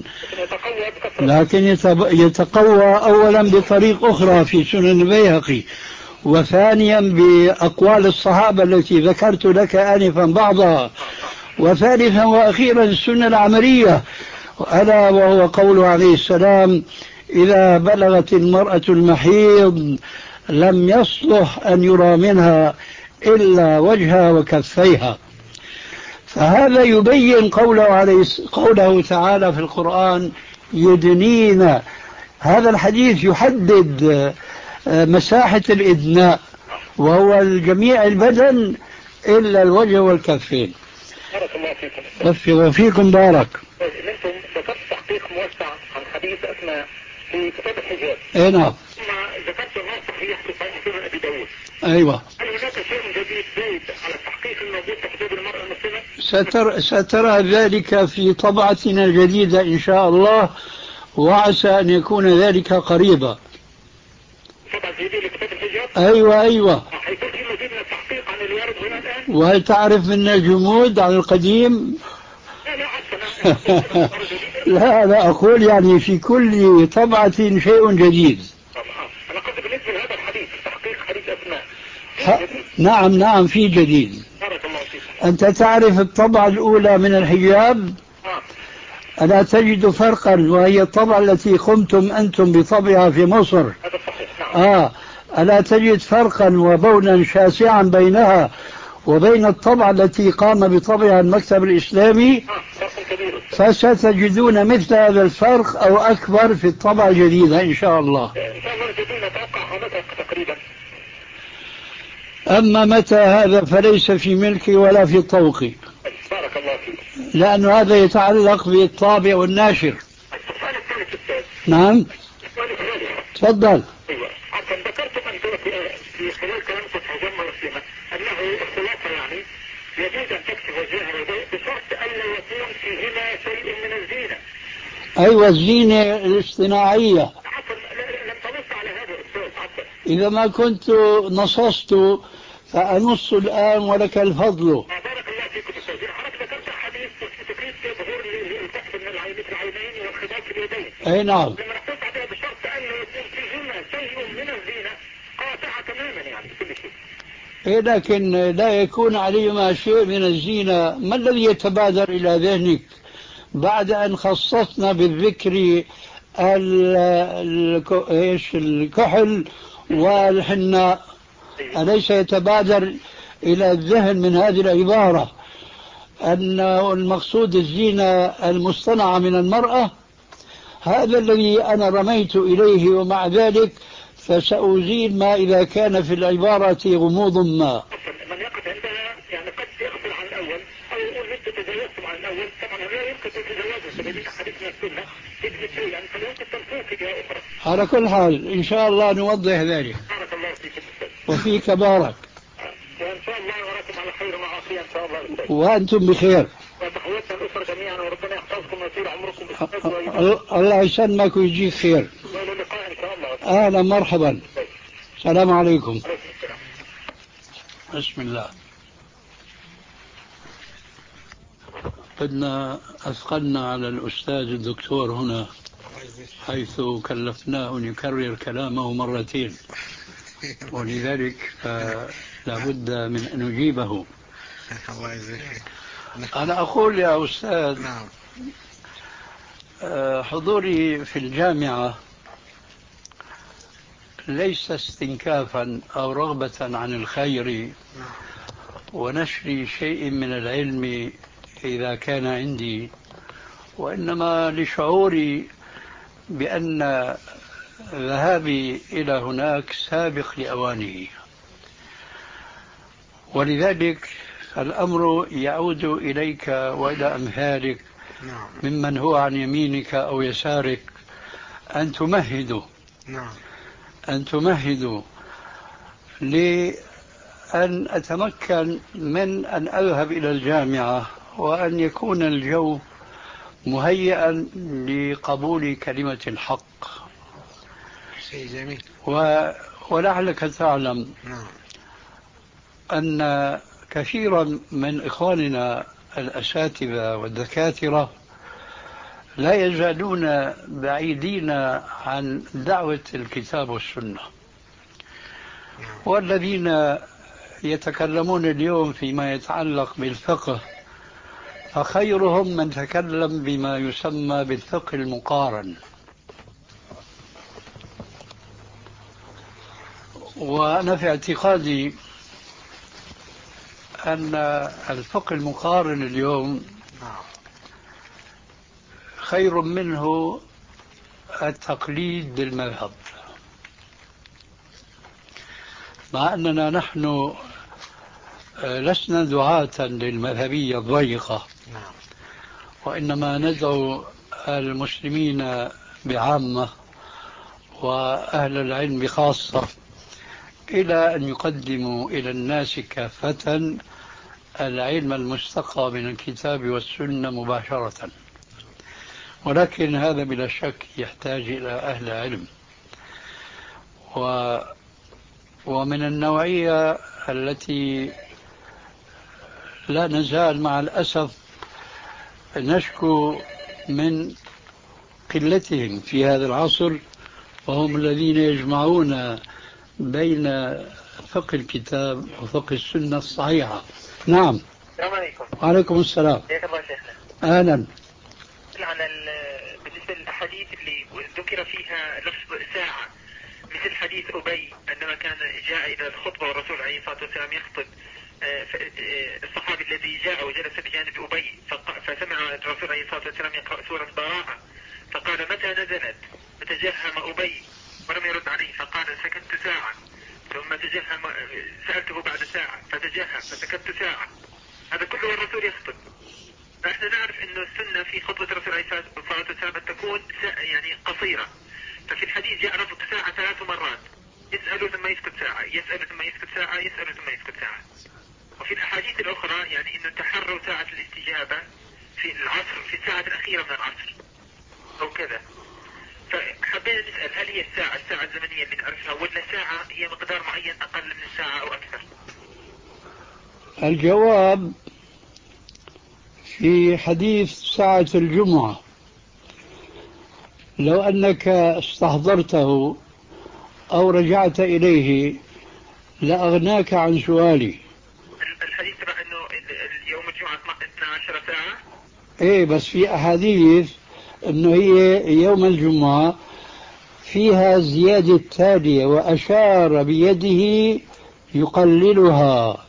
لكن يتقوى أولا بطريق أخرى في سنن البيهقي، وثانيا بأقوال الصحابة التي ذكرت لك آنفا بعضها، وثالثا وأخيرا السنة العملية، ألا وهو قوله عليه السلام إذا بلغت المرأة المحيض لم يصلح أن يرى منها إلا وجهها وكفيها. فهذا يبين قوله, عليه قوله تعالى في القرآن يدنين. هذا الحديث يحدد مساحة الإدناء، وهو الجميع البدن إلا الوجه والكفين.
بارك الله فيكم.
وفيكم بارك.
انتم ذكرت تحقيق موسع عن حديث أسماء في كتاب الحجاب.
اي نعم.
ثم ذكرت ما صحيح في سنن أبي داود.
ايوه.
هل هناك شيء جديد زايد على التحقيق الموجود في حجاب المرأة المسلمة؟
ستر سترى ذلك في طبعتنا الجديدة إن شاء الله، وعسى أن يكون ذلك قريبا.
طبعا جديد لكتاب الحجاب؟
أيوة أيوة.
حيكون في مزيد من التحقيق عن الوارد هنا الآن؟
وهل تعرف من الجمود عن القديم؟
لا لا عفوا.
لا لا أقول يعني في كل طبعة شيء جديد.
أنا قصدي بالنسبة لهذا الحديث تحقيق حديث أسماء.
نعم نعم في جديد.
بارك الله فيك.
أنت تعرف الطبعة الأولى من الحجاب؟ ألا تجد فرقا، وهي الطبعة التي قمتم أنتم بطبعها في مصر.
هذا صحيح. نعم.
آه ألا تجد فرقا وبونا شاسعا بينها وبين الطبعة التي قام بطبعها المكتب الإسلامي؟ فستجدون مثل هذا الفرق أو أكبر في الطبعة الجديدة إن شاء الله.
إن شاء الله الجديد نتوقع متى تقريبا؟
أما متى هذا فليس في ملكي ولا في طوقي.
بارك الله فيك.
لأن هذا يتعلق بالطابع والناشر.
السؤال الثالث أستاذ.
نعم.
السؤال الثالث.
تفضل.
أيوة.
أيوة الزينة الاصطناعية.
عفوا لم تنص على هذا أستاذ. عفوا
إذا ما كنت نصصت فأنص الآن ولك الفضل.
بارك الله فيكم أستاذ. حضرتك ذكرت حديث تكريس ظهور الكف من العين مثل العينين والخداع في اليدين.
أي نعم.
لما نقص عليها بشرط أنه يكون فيهما شيء من الزينة قاطعة تماما يعني كل شيء.
إيه لكن لا يكون عليهما شيء من الزينة. ما الذي يتبادر إلى ذهنك بعد أن خصصنا بالذكر ايش الكحل والحناء؟ أليس يتبادر إلى الذهن من هذه العبارة أن المقصود الزينة المصطنعة من المرأة؟ هذا الذي أنا رميت إليه، ومع ذلك فسأزيل ما إذا كان في العبارة غموض ما.
من يقف عندها يعني قد يغفل عن الأول أو يقول أنت تجاوزتم عن الأول. طبعا لا يمكن تتجاوزوا سبيل حديثنا السنة تجد شيء يعني فلا يمكن تنفوه في جهة أخرى.
على كل حال إن شاء الله نوضح ذلك.
بارك الله فيكم أستاذ.
وفيك بارك.
وإن شاء الله وراكم على خير وعافية إن شاء الله أستاذ.
وأنتم بخير.
وتحياتنا الأسرة جميعا وربنا يحفظكم ويطول عمركم.
الله يسلمك ويجيك خير.
وإلى اللقاء إن شاء الله.
أهلا مرحبا. السلام عليكم. بسم الله. قدنا أثقلنا على الأستاذ الدكتور هنا حيث كلفناه أن يكرر كلامه مرتين، ولذلك لابد من أن نجيبه.
الله يجزيك.
أنا أقول يا أستاذ، حضوري في الجامعة ليس استنكافا أو رغبة عن الخير ونشر شيء من العلم إذا كان عندي، وإنما لشعوري بأن ذهابي إلى هناك سابق لأوانه، ولذلك الأمر يعود إليك وإلى أمثالك ممن هو عن يمينك أو يسارك أن تمهدوا أن تمهدوا لأن أتمكن من أن أذهب إلى الجامعة وأن يكون الجو مهيئا لقبول كلمة الحق.
شيء جميل.
و... ولعلك تعلم أن كثيرا من إخواننا الأساتذة والدكاترة لا يزالون بعيدين عن دعوة الكتاب والسنة، والذين يتكلمون اليوم فيما يتعلق بالفقه فخيرهم من تكلم بما يسمى بالفقه المقارن. وأنا في اعتقادي أن الفقه المقارن اليوم خير منه التقليد بالمذهب، مع أننا نحن لسنا دعاة للمذهبية الضيقة، وإنما ندعو المسلمين بعامة وأهل العلم بخاصة إلى أن يقدموا إلى الناس كافة العلم المستقى من الكتاب والسنة مباشرة، ولكن هذا بلا شك يحتاج إلى أهل علم. و ومن النوعية التي لا نزال مع الأسف نشكو من قلتهم في هذا العصر، وهم الذين يجمعون بين فقه الكتاب وفقه السنة الصحيحة. نعم.
السلام عليكم.
وعليكم السلام.
حياك الله شيخنا.
أهلا.
على بالنسبة للأحاديث اللي ذكر فيها لفظ ساعة، مثل حديث أبي عندما كان جاء إلى الخطبة والرسول عليه الصلاة والسلام يخطب، الصحابي الذي جاء وجلس بجانب أبي فسمع الرسول عليه الصلاة والسلام يقرأ سورة براءة، فقال متى نزلت؟ فتجهم أبي ولم يرد عليه، فقال سكت ساعة، ثم تجهم سألته بعد ساعة فتجهم فسكت ساعة. هذا كله الرسول يخطب. فإحنا نعرف أنه السنة في خطبة الرسول عليه الصلاة والسلام أن تكون يعني قصيرة، ففي الحديث جاء لفظ ساعة ثلاث مرات، يسأل ثم يسكت ساعة، يسأل ثم يسكت ساعة، يسأل ثم يسكت ساعة. وفي الأحاديث الأخرى يعني أنه تحروا ساعة الاستجابة في العصر، في الساعة الأخيرة من العصر. أو كذا. فحبينا نسأل هل هي الساعة الساعة الزمنية اللي نعرفها ولا ساعة هي مقدار معين أقل من ساعة أو أكثر؟
الجواب في حديث ساعة الجمعة لو أنك استحضرته أو رجعت إليه لأغناك عن سؤالي.
الحديث تبع أنه يوم الجمعة اثنتا عشرة ساعة.
إيه بس في أحاديث أنه هي يوم الجمعة فيها زيادة تالية وأشار بيده يقللها.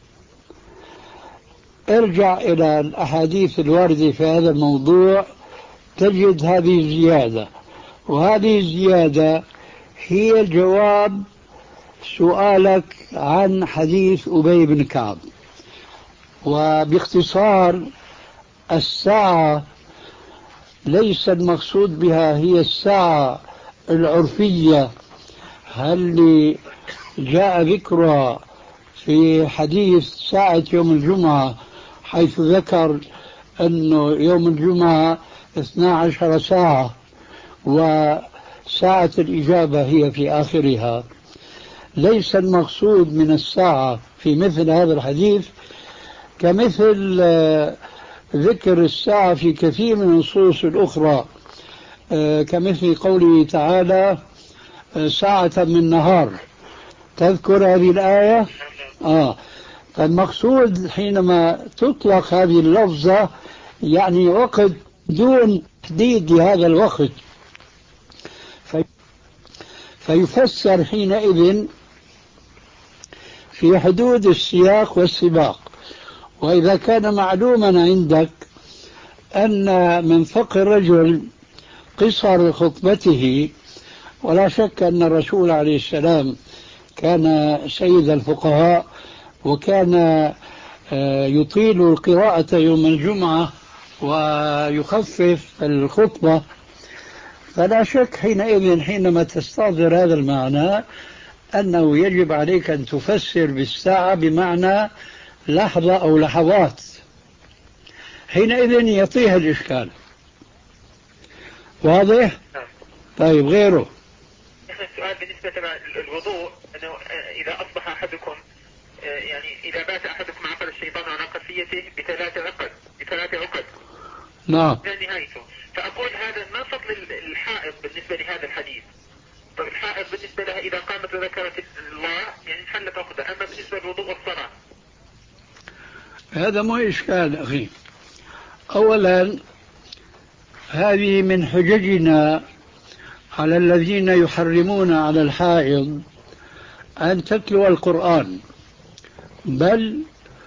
ارجع إلى الأحاديث الواردة في هذا الموضوع تجد هذه الزيادة، وهذه الزيادة هي الجواب سؤالك عن حديث أبي بن كعب. وباختصار الساعة ليس المقصود بها هي الساعة العرفية اللي جاء ذكرها في حديث ساعة يوم الجمعة، حيث ذكر أنه يوم الجمعة اثنا عشر ساعة وساعة الإجابة هي في آخرها. ليس المقصود من الساعة في مثل هذا الحديث كمثل ذكر الساعة في كثير من النصوص الأخرى، كمثل قوله تعالى ساعة من نهار. تذكر هذه الآية؟ آه. فالمقصود حينما تطلق هذه اللفظة يعني وقت دون تحديد لهذا الوقت، في فيفسر حينئذ في حدود السياق والسباق. وإذا كان معلوما عندك أن من فقه الرجل قصر خطبته، ولا شك أن الرسول عليه السلام كان سيد الفقهاء وكان يطيل القراءة يوم الجمعة ويخفف الخطبة، فلا شك حينئذ حينما تستحضر هذا المعنى أنه يجب عليك أن تفسر بالساعة بمعنى لحظة أو لحظات، حينئذ يطيح الإشكال. واضح؟ طيب غيره.
السؤال بالنسبة للوضوء أنه إذا أصبح أحدكم يعني إذا بات أحدكم عقد الشيطان على قفيته بثلاث عقد بثلاث عقد
نعم
إلى نهايته، فأقول هذا ما فضل الحائض بالنسبة لهذا الحديث؟ طيب الحائض بالنسبة لها إذا قامت وذكرت الله يعني انحلت عقدة، أما بالنسبة للوضوء والصلاة
هذا مو إشكال أخي. أولا هذه من حججنا على الذين يحرمون على الحائض أن تتلو القرآن، بل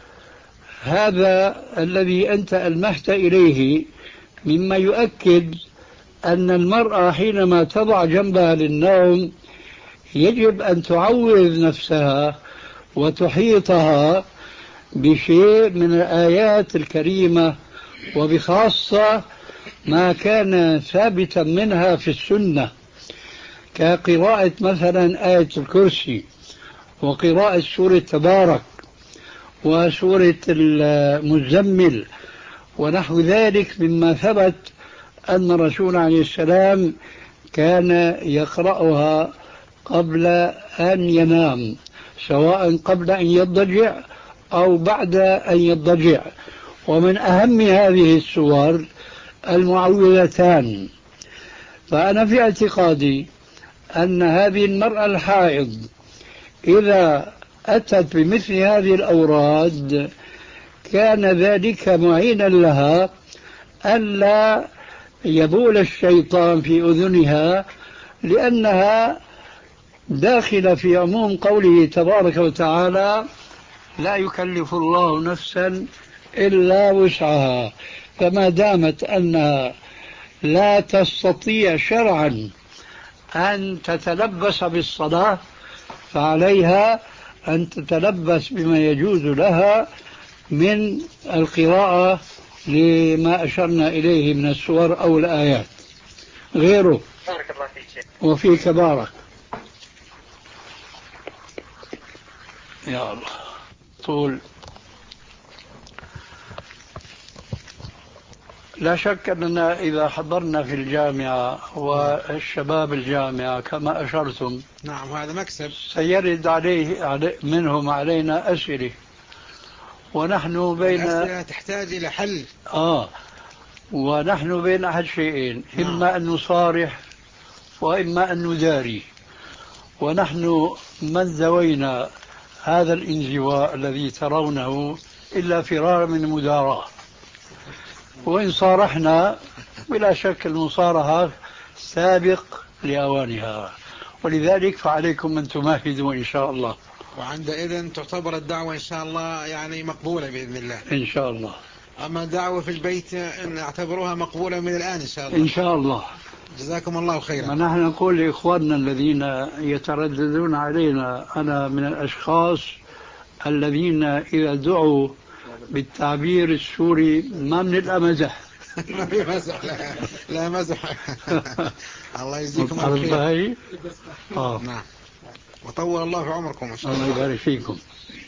هذا الذي أنت ألمحت إليه مما يؤكد أن المرأة حينما تضع جنبها للنوم يجب أن تعوذ نفسها وتحيطها بشيء من الآيات الكريمة، وبخاصة ما كان ثابتا منها في السنة كقراءة مثلا آية الكرسي وقراءة سورة تبارك وسورة المزمل ونحو ذلك مما ثبت أن الرسول عليه السلام كان يقرأها قبل أن ينام، سواء قبل أن يضجع أو بعد أن يضجع. ومن أهم هذه السور المعوذتان. فأنا في اعتقادي أن هذه المرأة الحائض إذا أتت بمثل هذه الأوراد كان ذلك معينا لها ألا يبول الشيطان في أذنها، لأنها داخلة في عموم قوله تبارك وتعالى لا يكلف الله نفسا إلا وسعها. فما دامت أنها لا تستطيع شرعا أن تتلبس بالصلاة فعليها أن تتلبس بما يجوز لها من القراءة لما أشرنا إليه من السور أو الآيات. غيره.
بارك الله فيك.
وفيك بارك. يا الله طول. لا شك أننا إذا حضرنا في الجامعة والشباب الجامعة كما أشرتم،
نعم هذا مكسب،
سيرد عليه, عليه منهم علينا أسئلة، ونحن بين
الأسئلة تحتاج إلى حل.
آه ونحن بين أحد شيئين،
نعم.
إما أن نصارح وإما أن نداري، ونحن من ذوينا هذا الانزواء الذي ترونه إلا فرار من المداراة، وإن صارحنا بلا شك المصارحة سابق لأوانها، ولذلك فعليكم أن تمهدوا إن شاء الله.
وعندئذ تعتبر الدعوة إن شاء الله يعني مقبولة بإذن الله
إن شاء الله.
أما الدعوة في البيت نعتبرها مقبولة من الآن إن شاء الله.
إن شاء الله.
جزاكم الله خيرا.
ونحن نقول لإخواننا الذين يترددون علينا، أنا من الأشخاص الذين إذا دعوا بالتعبير السوري ما من الأمزح.
ما في مزح، لا, لا مزح. الله يجزيكم الخير.
آه.
نعم. وطول الله في عمركم إن شاء الله.
الله يبارك فيكم.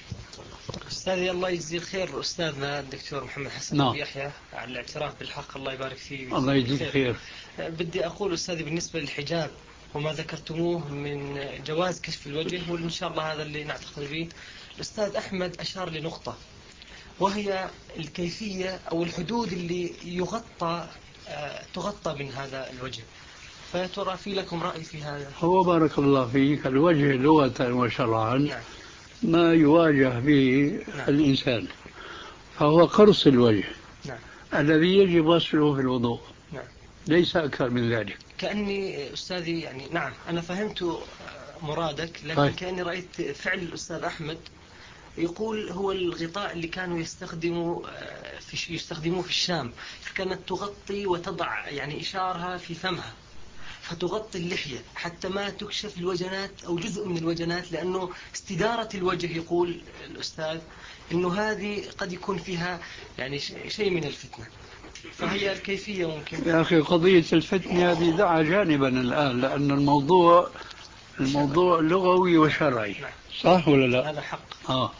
أستاذي الله يجزي الخير أستاذنا الدكتور محمد حسن
نعم.
أبو يحيى على الاعتراف بالحق، الله يبارك فيه.
الله يجزيك خير.
بدي أقول أستاذي بالنسبة للحجاب وما ذكرتموه من جواز كشف الوجه، وإن شاء الله هذا اللي نعتقد به، الأستاذ أحمد أشار لنقطة وهي الكيفية أو الحدود اللي يغطى تغطى من هذا الوجه، فترى في لكم رأي في هذا؟
هو بارك الله فيك الوجه لغة وشرعا
نعم.
ما يواجه به نعم. الإنسان، فهو قرص الوجه
نعم.
الذي يجب غسله في الوضوء،
نعم.
ليس أكثر من ذلك.
كأني أستاذي يعني نعم أنا فهمت مرادك، لكن
طيب.
كأني رأيت فعل الأستاذ أحمد يقول هو الغطاء اللي كانوا يستخدموا في يستخدموه في الشام، كانت تغطي وتضع يعني إشارها في فمها فتغطي اللحية حتى ما تكشف الوجنات أو جزء من الوجنات، لأنه استدارة الوجه يقول الأستاذ إنه هذه قد يكون فيها يعني شيء من الفتنة، فهي الكيفية ممكن.
يا أخي قضية الفتنة هذه دعها جانبا الآن، لأن الموضوع الموضوع لغوي وشرعي، صح ولا لا؟
هذا حق.
آه.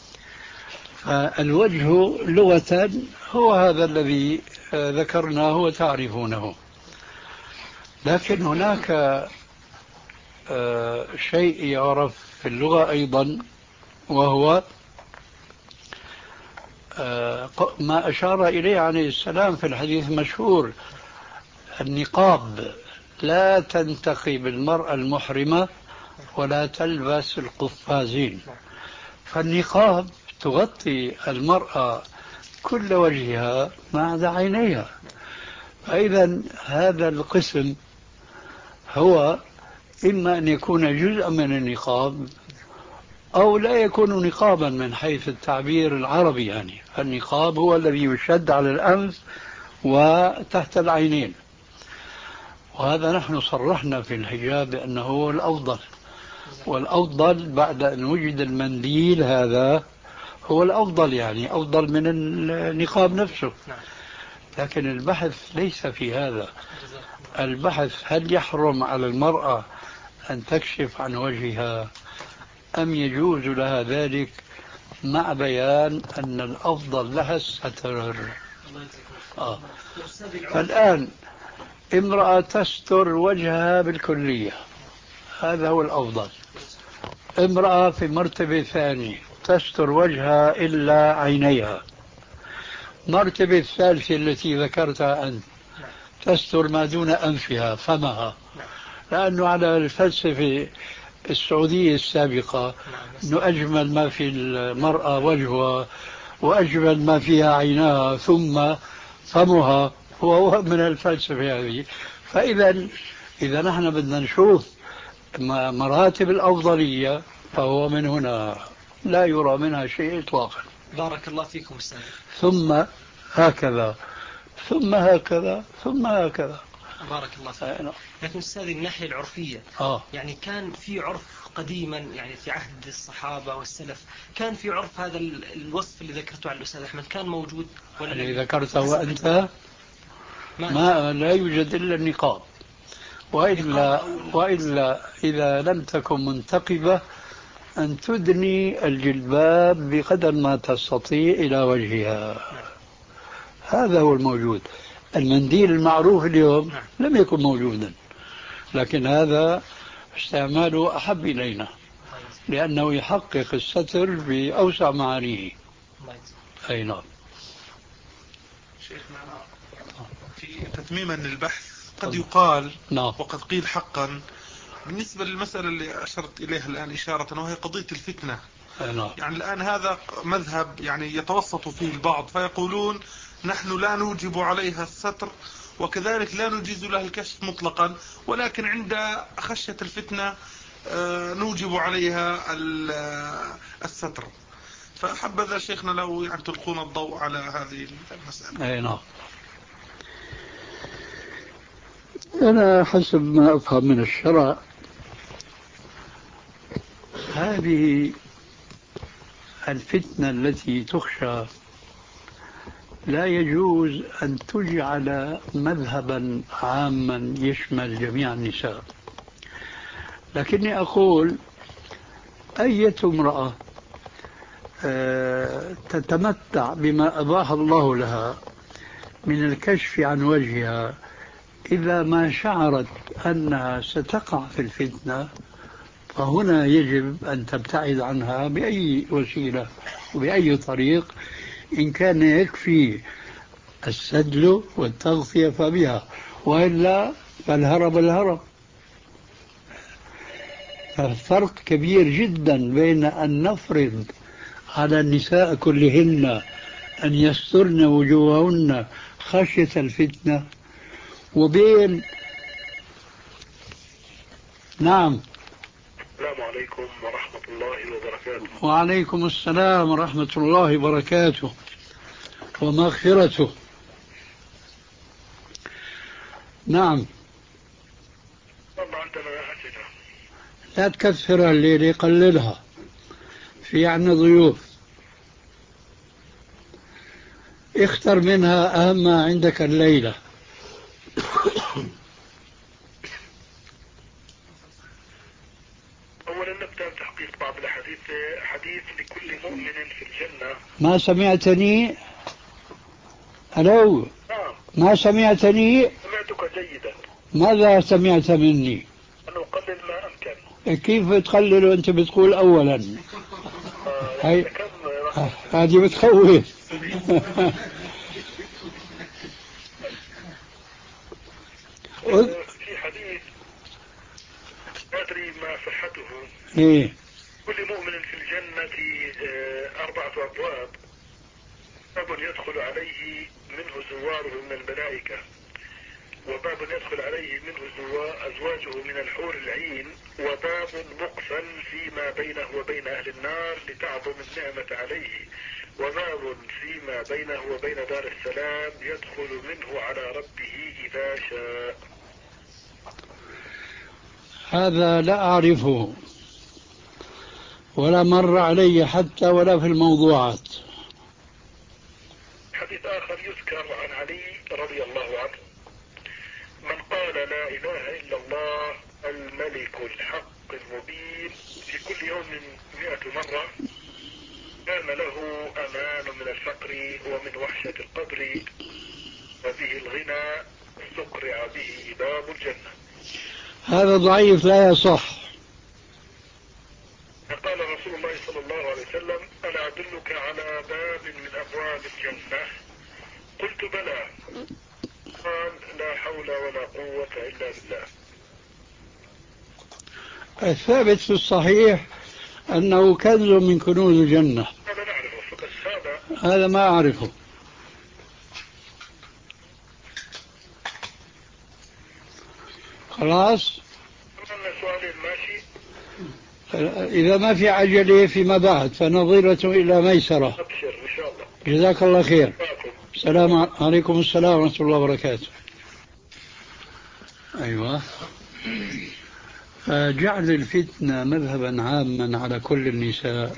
فالوجه لغة هو هذا الذي ذكرناه وتعرفونه، لكن هناك شيء يعرف في اللغة أيضا، وهو ما أشار إليه عليه السلام في الحديث المشهور: النقاب لا تنتقب المرأة المحرمة ولا تلبس القفازين. فالنقاب تغطي المرأة كل وجهها ما عدا عينيها، فإذا هذا القسم هو إما أن يكون جزءا من النقاب أو لا يكون نقابا من حيث التعبير العربي. يعني النقاب هو الذي يشد على الأنف وتحت العينين، وهذا نحن صرحنا في الحجاب بأنه هو الأفضل، والأفضل بعد أن وجد المنديل هذا هو الأفضل، يعني أفضل من النقاب نفسه. لكن البحث ليس في هذا، البحث هل يحرم على المرأة أن تكشف عن وجهها أم يجوز لها ذلك، مع بيان أن الأفضل لها الستر. آه. فالآن امرأة تستر وجهها بالكلية، هذا هو الأفضل. امرأة في مرتبة ثانية تستر وجهها إلا عينيها. مرتبة الثالثة التي ذكرتها أنت تستر ما دون أنفها، فمها، لأنه على الفلسفة السعودية السابقة أنه أجمل ما في المرأة وجهها وأجمل ما فيها عيناها ثم فمها، هو من الفلسفة هذه. فإذا إذا نحن بدنا نشوف مراتب الأفضلية فهو من هنا لا يرى منها شيء إطلاقا.
بارك الله فيكم أستاذ.
ثم هكذا ثم هكذا ثم هكذا.
بارك الله فيك. لكن أستاذ الناحية العرفية
آه.
يعني كان في عرف قديما، يعني في عهد الصحابة والسلف كان في عرف هذا الوصف اللي ذكرته على الأستاذ أحمد كان موجود ولا
اللي ذكرته وأنت ما, ما لا يوجد إلا النقاب، وإلا, وإلا إذا لم تكن منتقبة أن تدني الجلباب بقدر ما تستطيع إلى وجهها، هذا هو الموجود. المنديل المعروف اليوم لم يكن موجودا، لكن هذا استعماله أحب إلينا لأنه يحقق الستر بأوسع معانيه. أي نعم.
شيخنا في تتميما للبحث قد يقال
نعم.
وقد قيل حقا بالنسبة للمسألة اللي أشرت إليها الآن إشارة، وهي قضية الفتنة.
نعم.
يعني الآن هذا مذهب يعني يتوسط فيه البعض فيقولون نحن لا نوجب عليها الستر وكذلك لا نجيز لها الكشف مطلقا، ولكن عند خشية الفتنة نوجب عليها الستر. فحبذا شيخنا لو يعني تلقون الضوء على هذه المسألة.
أي نعم. أنا حسب ما أفهم من الشرع هذه الفتنة التي تخشى لا يجوز أن تجعل مذهبا عاما يشمل جميع النساء، لكني أقول أية امرأة تتمتع بما أباح الله لها من الكشف عن وجهها إذا ما شعرت أنها ستقع في الفتنة فهنا يجب أن تبتعد عنها بأي وسيلة وبأي طريق، إن كان يكفي السدل والتغطية فبها، وإلا فالهرب الهرب. فرق كبير جدا بين أن نفرض على النساء كلهن أن يسترن وجوههن خشية الفتنة وبين نعم.
السلام عليكم ورحمة الله وبركاته.
وعليكم السلام ورحمة الله وبركاته ومغفرته. نعم.
والله عندنا أسئلة.
لا تكثرها الليلة، قللها، في عنا ضيوف، اختر منها أهم ما عندك الليلة.
أولا نبدأ بتحقيق بعض الحديث. حديث لكل مؤمن في الجنة.
ما سمعتني؟ ألو.
نعم.
ما سمعتني؟
سمعتك جيدا.
ماذا سمعت مني؟
أن أقلل ما أمكن.
كيف تقلل وأنت بتقول أولا؟
آه
هاي
كم
هذه بتخوف.
في حديث لا أدري ما صحته.
إيه؟
كل مؤمن في الجنة أربعة أبواب، باب يدخل عليه منه زواره من الملائكة، وباب يدخل عليه منه أزواجه من الحور العين، وباب مقفل فيما بينه وبين أهل النار لتعظم النعمة عليه، وباب فيما بينه وبين دار السلام يدخل منه على ربه إذا شاء.
هذا لا أعرفه ولا مر علي حتى ولا في الموضوعات.
حديث آخر يذكر عن علي رضي الله عنه: من قال لا إله إلا الله الملك الحق المبين في كل يوم مئة مرة كان له أمان من الفقر ومن وحشة القبر، وبه الغنى استقرع به باب الجنة.
هذا ضعيف لا يصح.
قال رسول الله صلى الله عليه وسلم: ألا أدلك على باب من أبواب الجنة؟ قلت بلى. قال: لا حول ولا قوة إلا بالله.
الثابت في الصحيح أنه كنز من كنوز الجنة.
هذا نعرفه، بس هذا
هذا ما أعرفه. خلاص.
سؤالين ماشي.
إذا ما في عجلة فيما بعد فنظيرة إلى ميسرة.
أبشر إن شاء الله.
جزاك الله خير.
معكم.
السلام عليكم. السلام ورحمة الله وبركاته. أيوة. فجعل الفتنة مذهبا عاما على كل النساء،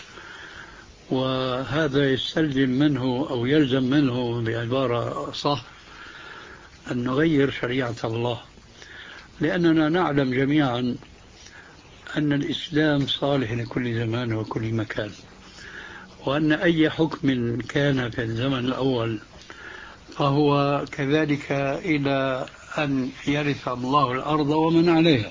وهذا يستلزم منه أو يلزم منه بعبارة صح أن نغير شريعة الله، لأننا نعلم جميعا أن الإسلام صالح لكل زمان وكل مكان، وأن أي حكم كان في الزمن الأول فهو كذلك إلى أن يرث الله الأرض ومن عليها.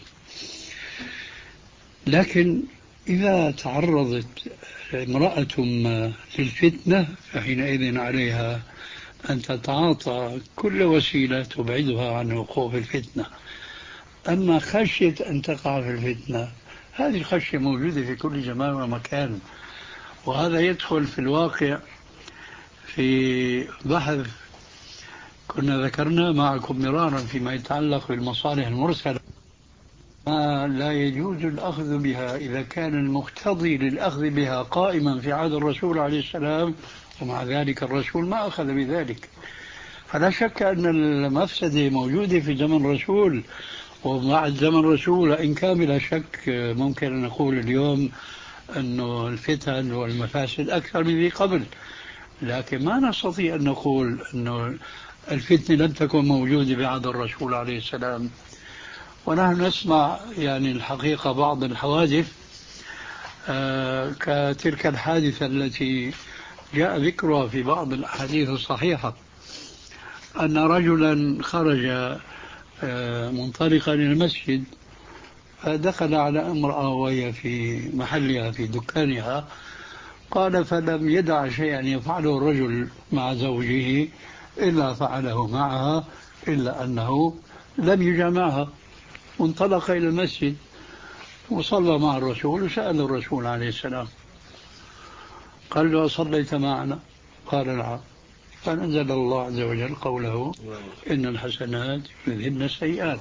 لكن إذا تعرضت امرأة للفتنة فحينئذ عليها أن تتعاطى كل وسيلة تبعدها عن الوقوع في الفتنة. أما خشية أن تقع في الفتنة هذه الخشية موجودة في كل زمان ومكان، وهذا يدخل في الواقع في بحث كنا ذكرنا معكم مرارا فيما يتعلق بالمصالح المرسلة، ما لا يجوز الأخذ بها إذا كان المقتضي للأخذ بها قائما في عهد الرسول عليه السلام، ومع ذلك الرسول ما أخذ بذلك. فلا شك أن المفسدة موجودة في زمن الرسول وبعد زمن الرسول، إن كان بلا شك ممكن أن نقول اليوم أنه الفتن والمفاسد أكثر من ذي قبل، لكن ما نستطيع أن نقول أنه الفتنة لم تكن موجودة بعهد الرسول عليه السلام. ونحن نسمع يعني الحقيقة بعض الحوادث آه كتلك الحادثة التي جاء ذكرها في بعض الأحاديث الصحيحة أن رجلا خرج آه منطلقا إلى المسجد فدخل على امرأة وهي في محلها في دكانها، قال فلم يدع شيئا يفعله الرجل مع زوجه إلا فعله معها، إلا أنه لم يجامعها، وانطلق إلى المسجد وصلى مع الرسول وسأل الرسول عليه السلام قال له صليت معنا؟ قال نعم. فنزل الله عز وجل قوله إن الحسنات يذهبن السيئات.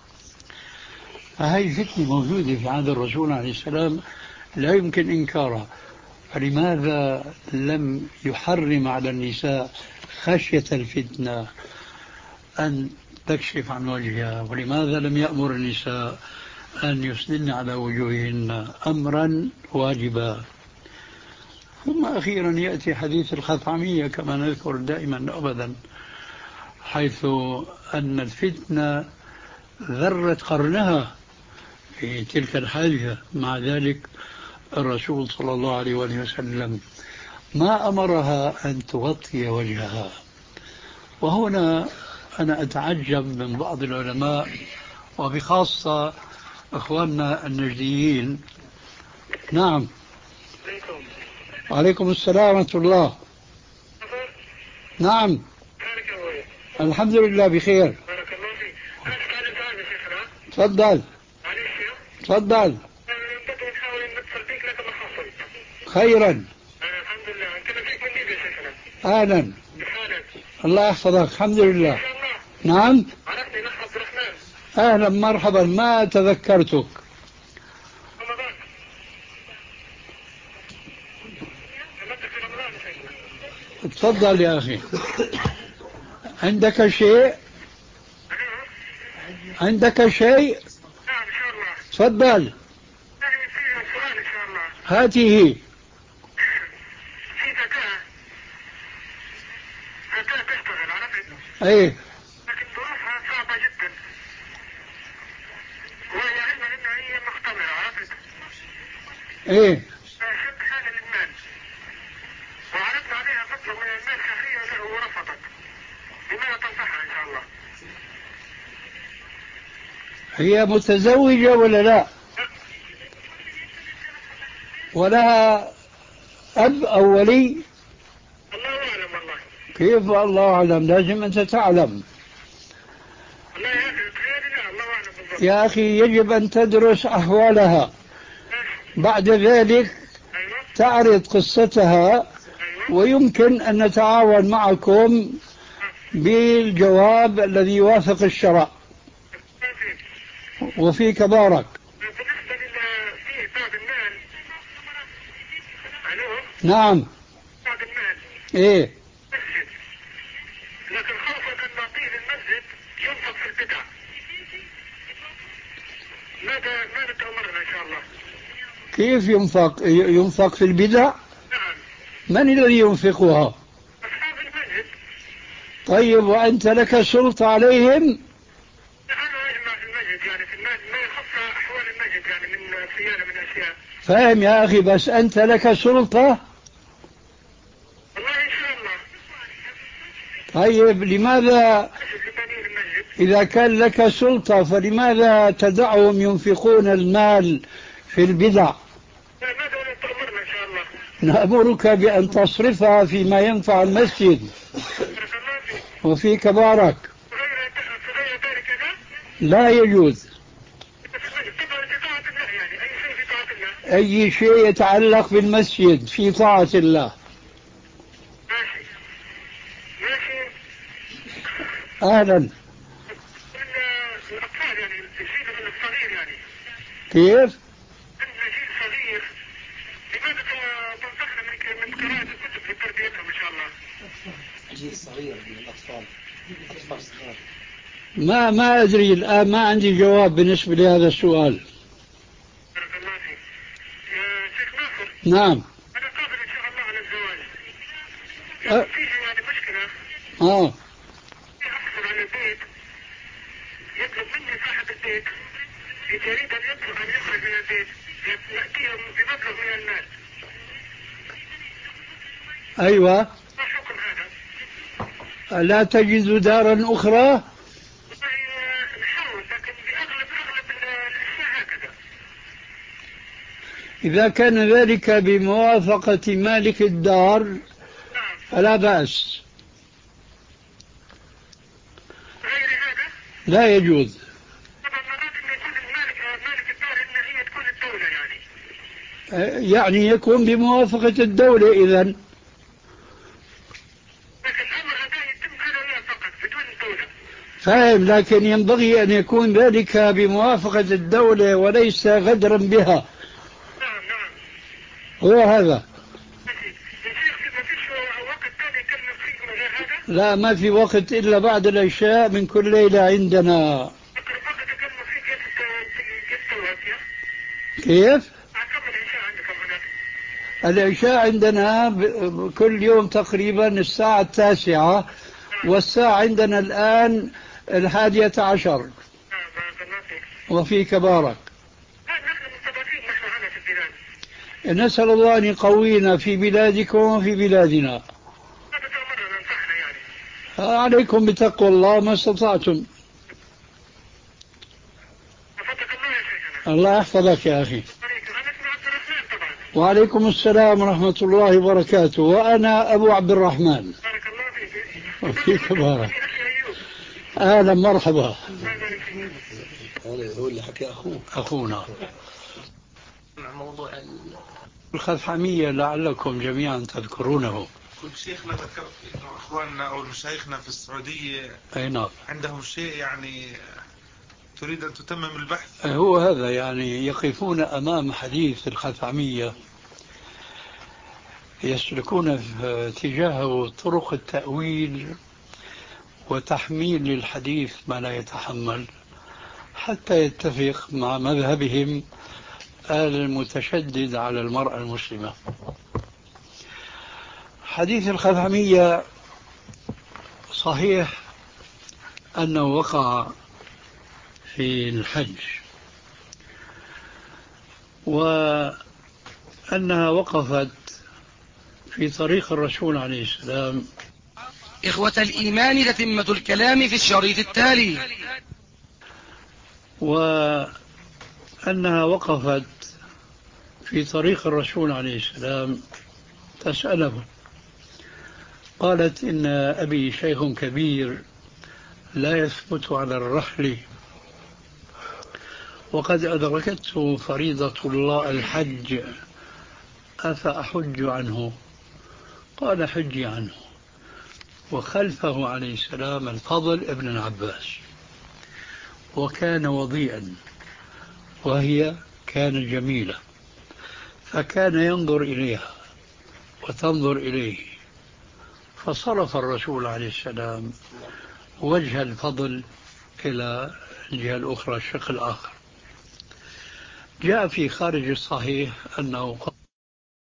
فهي فتنة موجودة في عهد الرسول عليه السلام لا يمكن إنكارها. فلماذا لم يحرم على النساء خشية الفتنة أن تكشف عن وجهها؟ ولماذا لم يأمر النساء أن يسدلن على وجوههن أمرا واجبا؟ ثم أخيرا يأتي حديث الخثعمية كما نذكر دائما أبدا، حيث أن الفتنة ذرت قرنها في تلك الحادثة، مع ذلك الرسول صلى الله عليه وسلم ما أمرها أن تغطي وجهها. وهنا أنا أتعجب من بعض العلماء وبخاصة أخواننا النجديين. نعم. وعليكم السلام ورحمة الله. نعم الحمد لله بخير. تفضل تفضل. خيرا. أهلا. الله يحفظك. الحمد لله. نعم. أهلا مرحبا. ما تذكرتك. تفضل يا أخي. عندك شيء؟ عندك شيء؟ تفضل. هاته. ايه
لكن ظروفها صعبة جدا، وهي علما انها هي مختبرة، عرفت؟
ايه
فشد حالة للمال، وعرضنا عليها فترة من المال شهرية له ورفضت. لماذا تنصحها ان شاء الله؟
هي متزوجة ولا لا؟ ولها أب أو ولي؟
الله أعلم. والله
كيف الله أعلم؟ لازم أنت تعلم.
الله يا أخي تخيلي. لا الله أعلم بالضبط.
يا أخي يجب أن تدرس أحوالها، بعد ذلك تعرض قصتها، ويمكن أن نتعاون معكم بالجواب الذي يوافق الشرع. وفيك بارك.
بالنسبة لفيه بعض المال. ألو.
نعم.
بعض المال.
إيه.
مسجد. لكن خوفا أن نعطيه للمسجد ينفق في البدع. ماذا ماذا تأمرنا إن شاء الله؟
كيف ينفق؟ ينفق في البدع؟
نعم.
من الذي ينفقها؟
أصحاب المسجد.
طيب وأنت لك سلطة عليهم؟
أنا أجمع في المسجد، يعني في المسجد ما يخص أحوال المسجد، يعني من صيانة من أشياء.
فاهم يا أخي، بس أنت لك سلطة؟
والله إن شاء الله.
طيب لماذا إذا كان لك سلطة فلماذا تدعهم ينفقون المال في البدع؟ نأمرك بأن تصرفها فيما ينفع المسجد وفيك بارك. لا يجوز أي شيء يتعلق بالمسجد في طاعة الله. أهلا. كيف؟
جيل صغير من الأطفال أطفال صغار.
ما ما أدري الآن، ما عندي جواب بالنسبة لهذا السؤال. نعم.
أنا قابل إن شاء الله على الزواج.
أه.
فيه يعني مشكلة.
آه.
أحصل على البيت، يطلب مني صاحب البيت يريد أن يطلب أن يخرج من البيت، يأتيهم بمبلغ من المال.
أيوة.
ما حكم هذا؟
لا تجد دارا أخرى؟
نحاول، لكن بأغلب أغلب الأشياء هكذا.
إذا كان ذلك بموافقة مالك الدار فلا بأس.
غير هذا؟
لا يجوز.
طبعا مرات إنه يكون المالك مالك الدار إن هي تكون الدولة يعني.
يعني يكون بموافقة الدولة إذن.
لكن الأمر هذا يتم أنا وياه فقط بدون الدولة.
فاهم، لكن ينبغي أن يكون ذلك بموافقة الدولة وليس غدرا بها.
نعم نعم.
هو هذا. لا، ما في وقت إلا بعد العشاء من كل ليلة عندنا. كيف؟ العشاء عندنا كل يوم تقريبا الساعة التاسعة، والساعة عندنا الآن الحادية عشر. وفيك بارك. نسأل الله أن يقوينا في بلادكم وفي بلادنا. عليكم بتقوى الله ما استطعتم. الله يحفظك يا أخي. وعليكم السلام ورحمة الله وبركاته. وأنا أبو عبد الرحمن. وفيك بارك. أهلا مرحبا.
هذا هو اللي حكى أخوه
أخونا.
موضوع
الخثعمية لعلكم جميعا تذكرونه.
كل شيخنا ذكرت إنه أخواننا أو مشايخنا في السعودية
أي نعم
عندهم شيء يعني تريد أن تتمم البحث.
هو هذا، يعني يقفون أمام حديث الخثعمية يسلكون في اتجاهه طرق التأويل وتحميل للحديث ما لا يتحمل حتى يتفق مع مذهبهم المتشدد على المرأة المسلمة. حديث الخثعمية صحيح أنه وقع في الحج، وأنها وقفت في طريق الرسول عليه السلام.
إخوة الإيمان تتمة الكلام في الشريط التالي.
وأنها وقفت في طريق الرسول عليه السلام تسأله، قالت إن أبي شيخ كبير لا يثبت على الرحل، وقد أدركته فريضة الله الحج، أفأحج عنه؟ قال حجي عنه. وخلفه عليه السلام الفضل ابن العباس، وكان وضيئا وهي كان جميلة، فكان ينظر إليها وتنظر إليه، فصرف الرسول عليه السلام وجه الفضل إلى الجهة الأخرى، الشق الآخر. جاء في خارج الصحيح أنه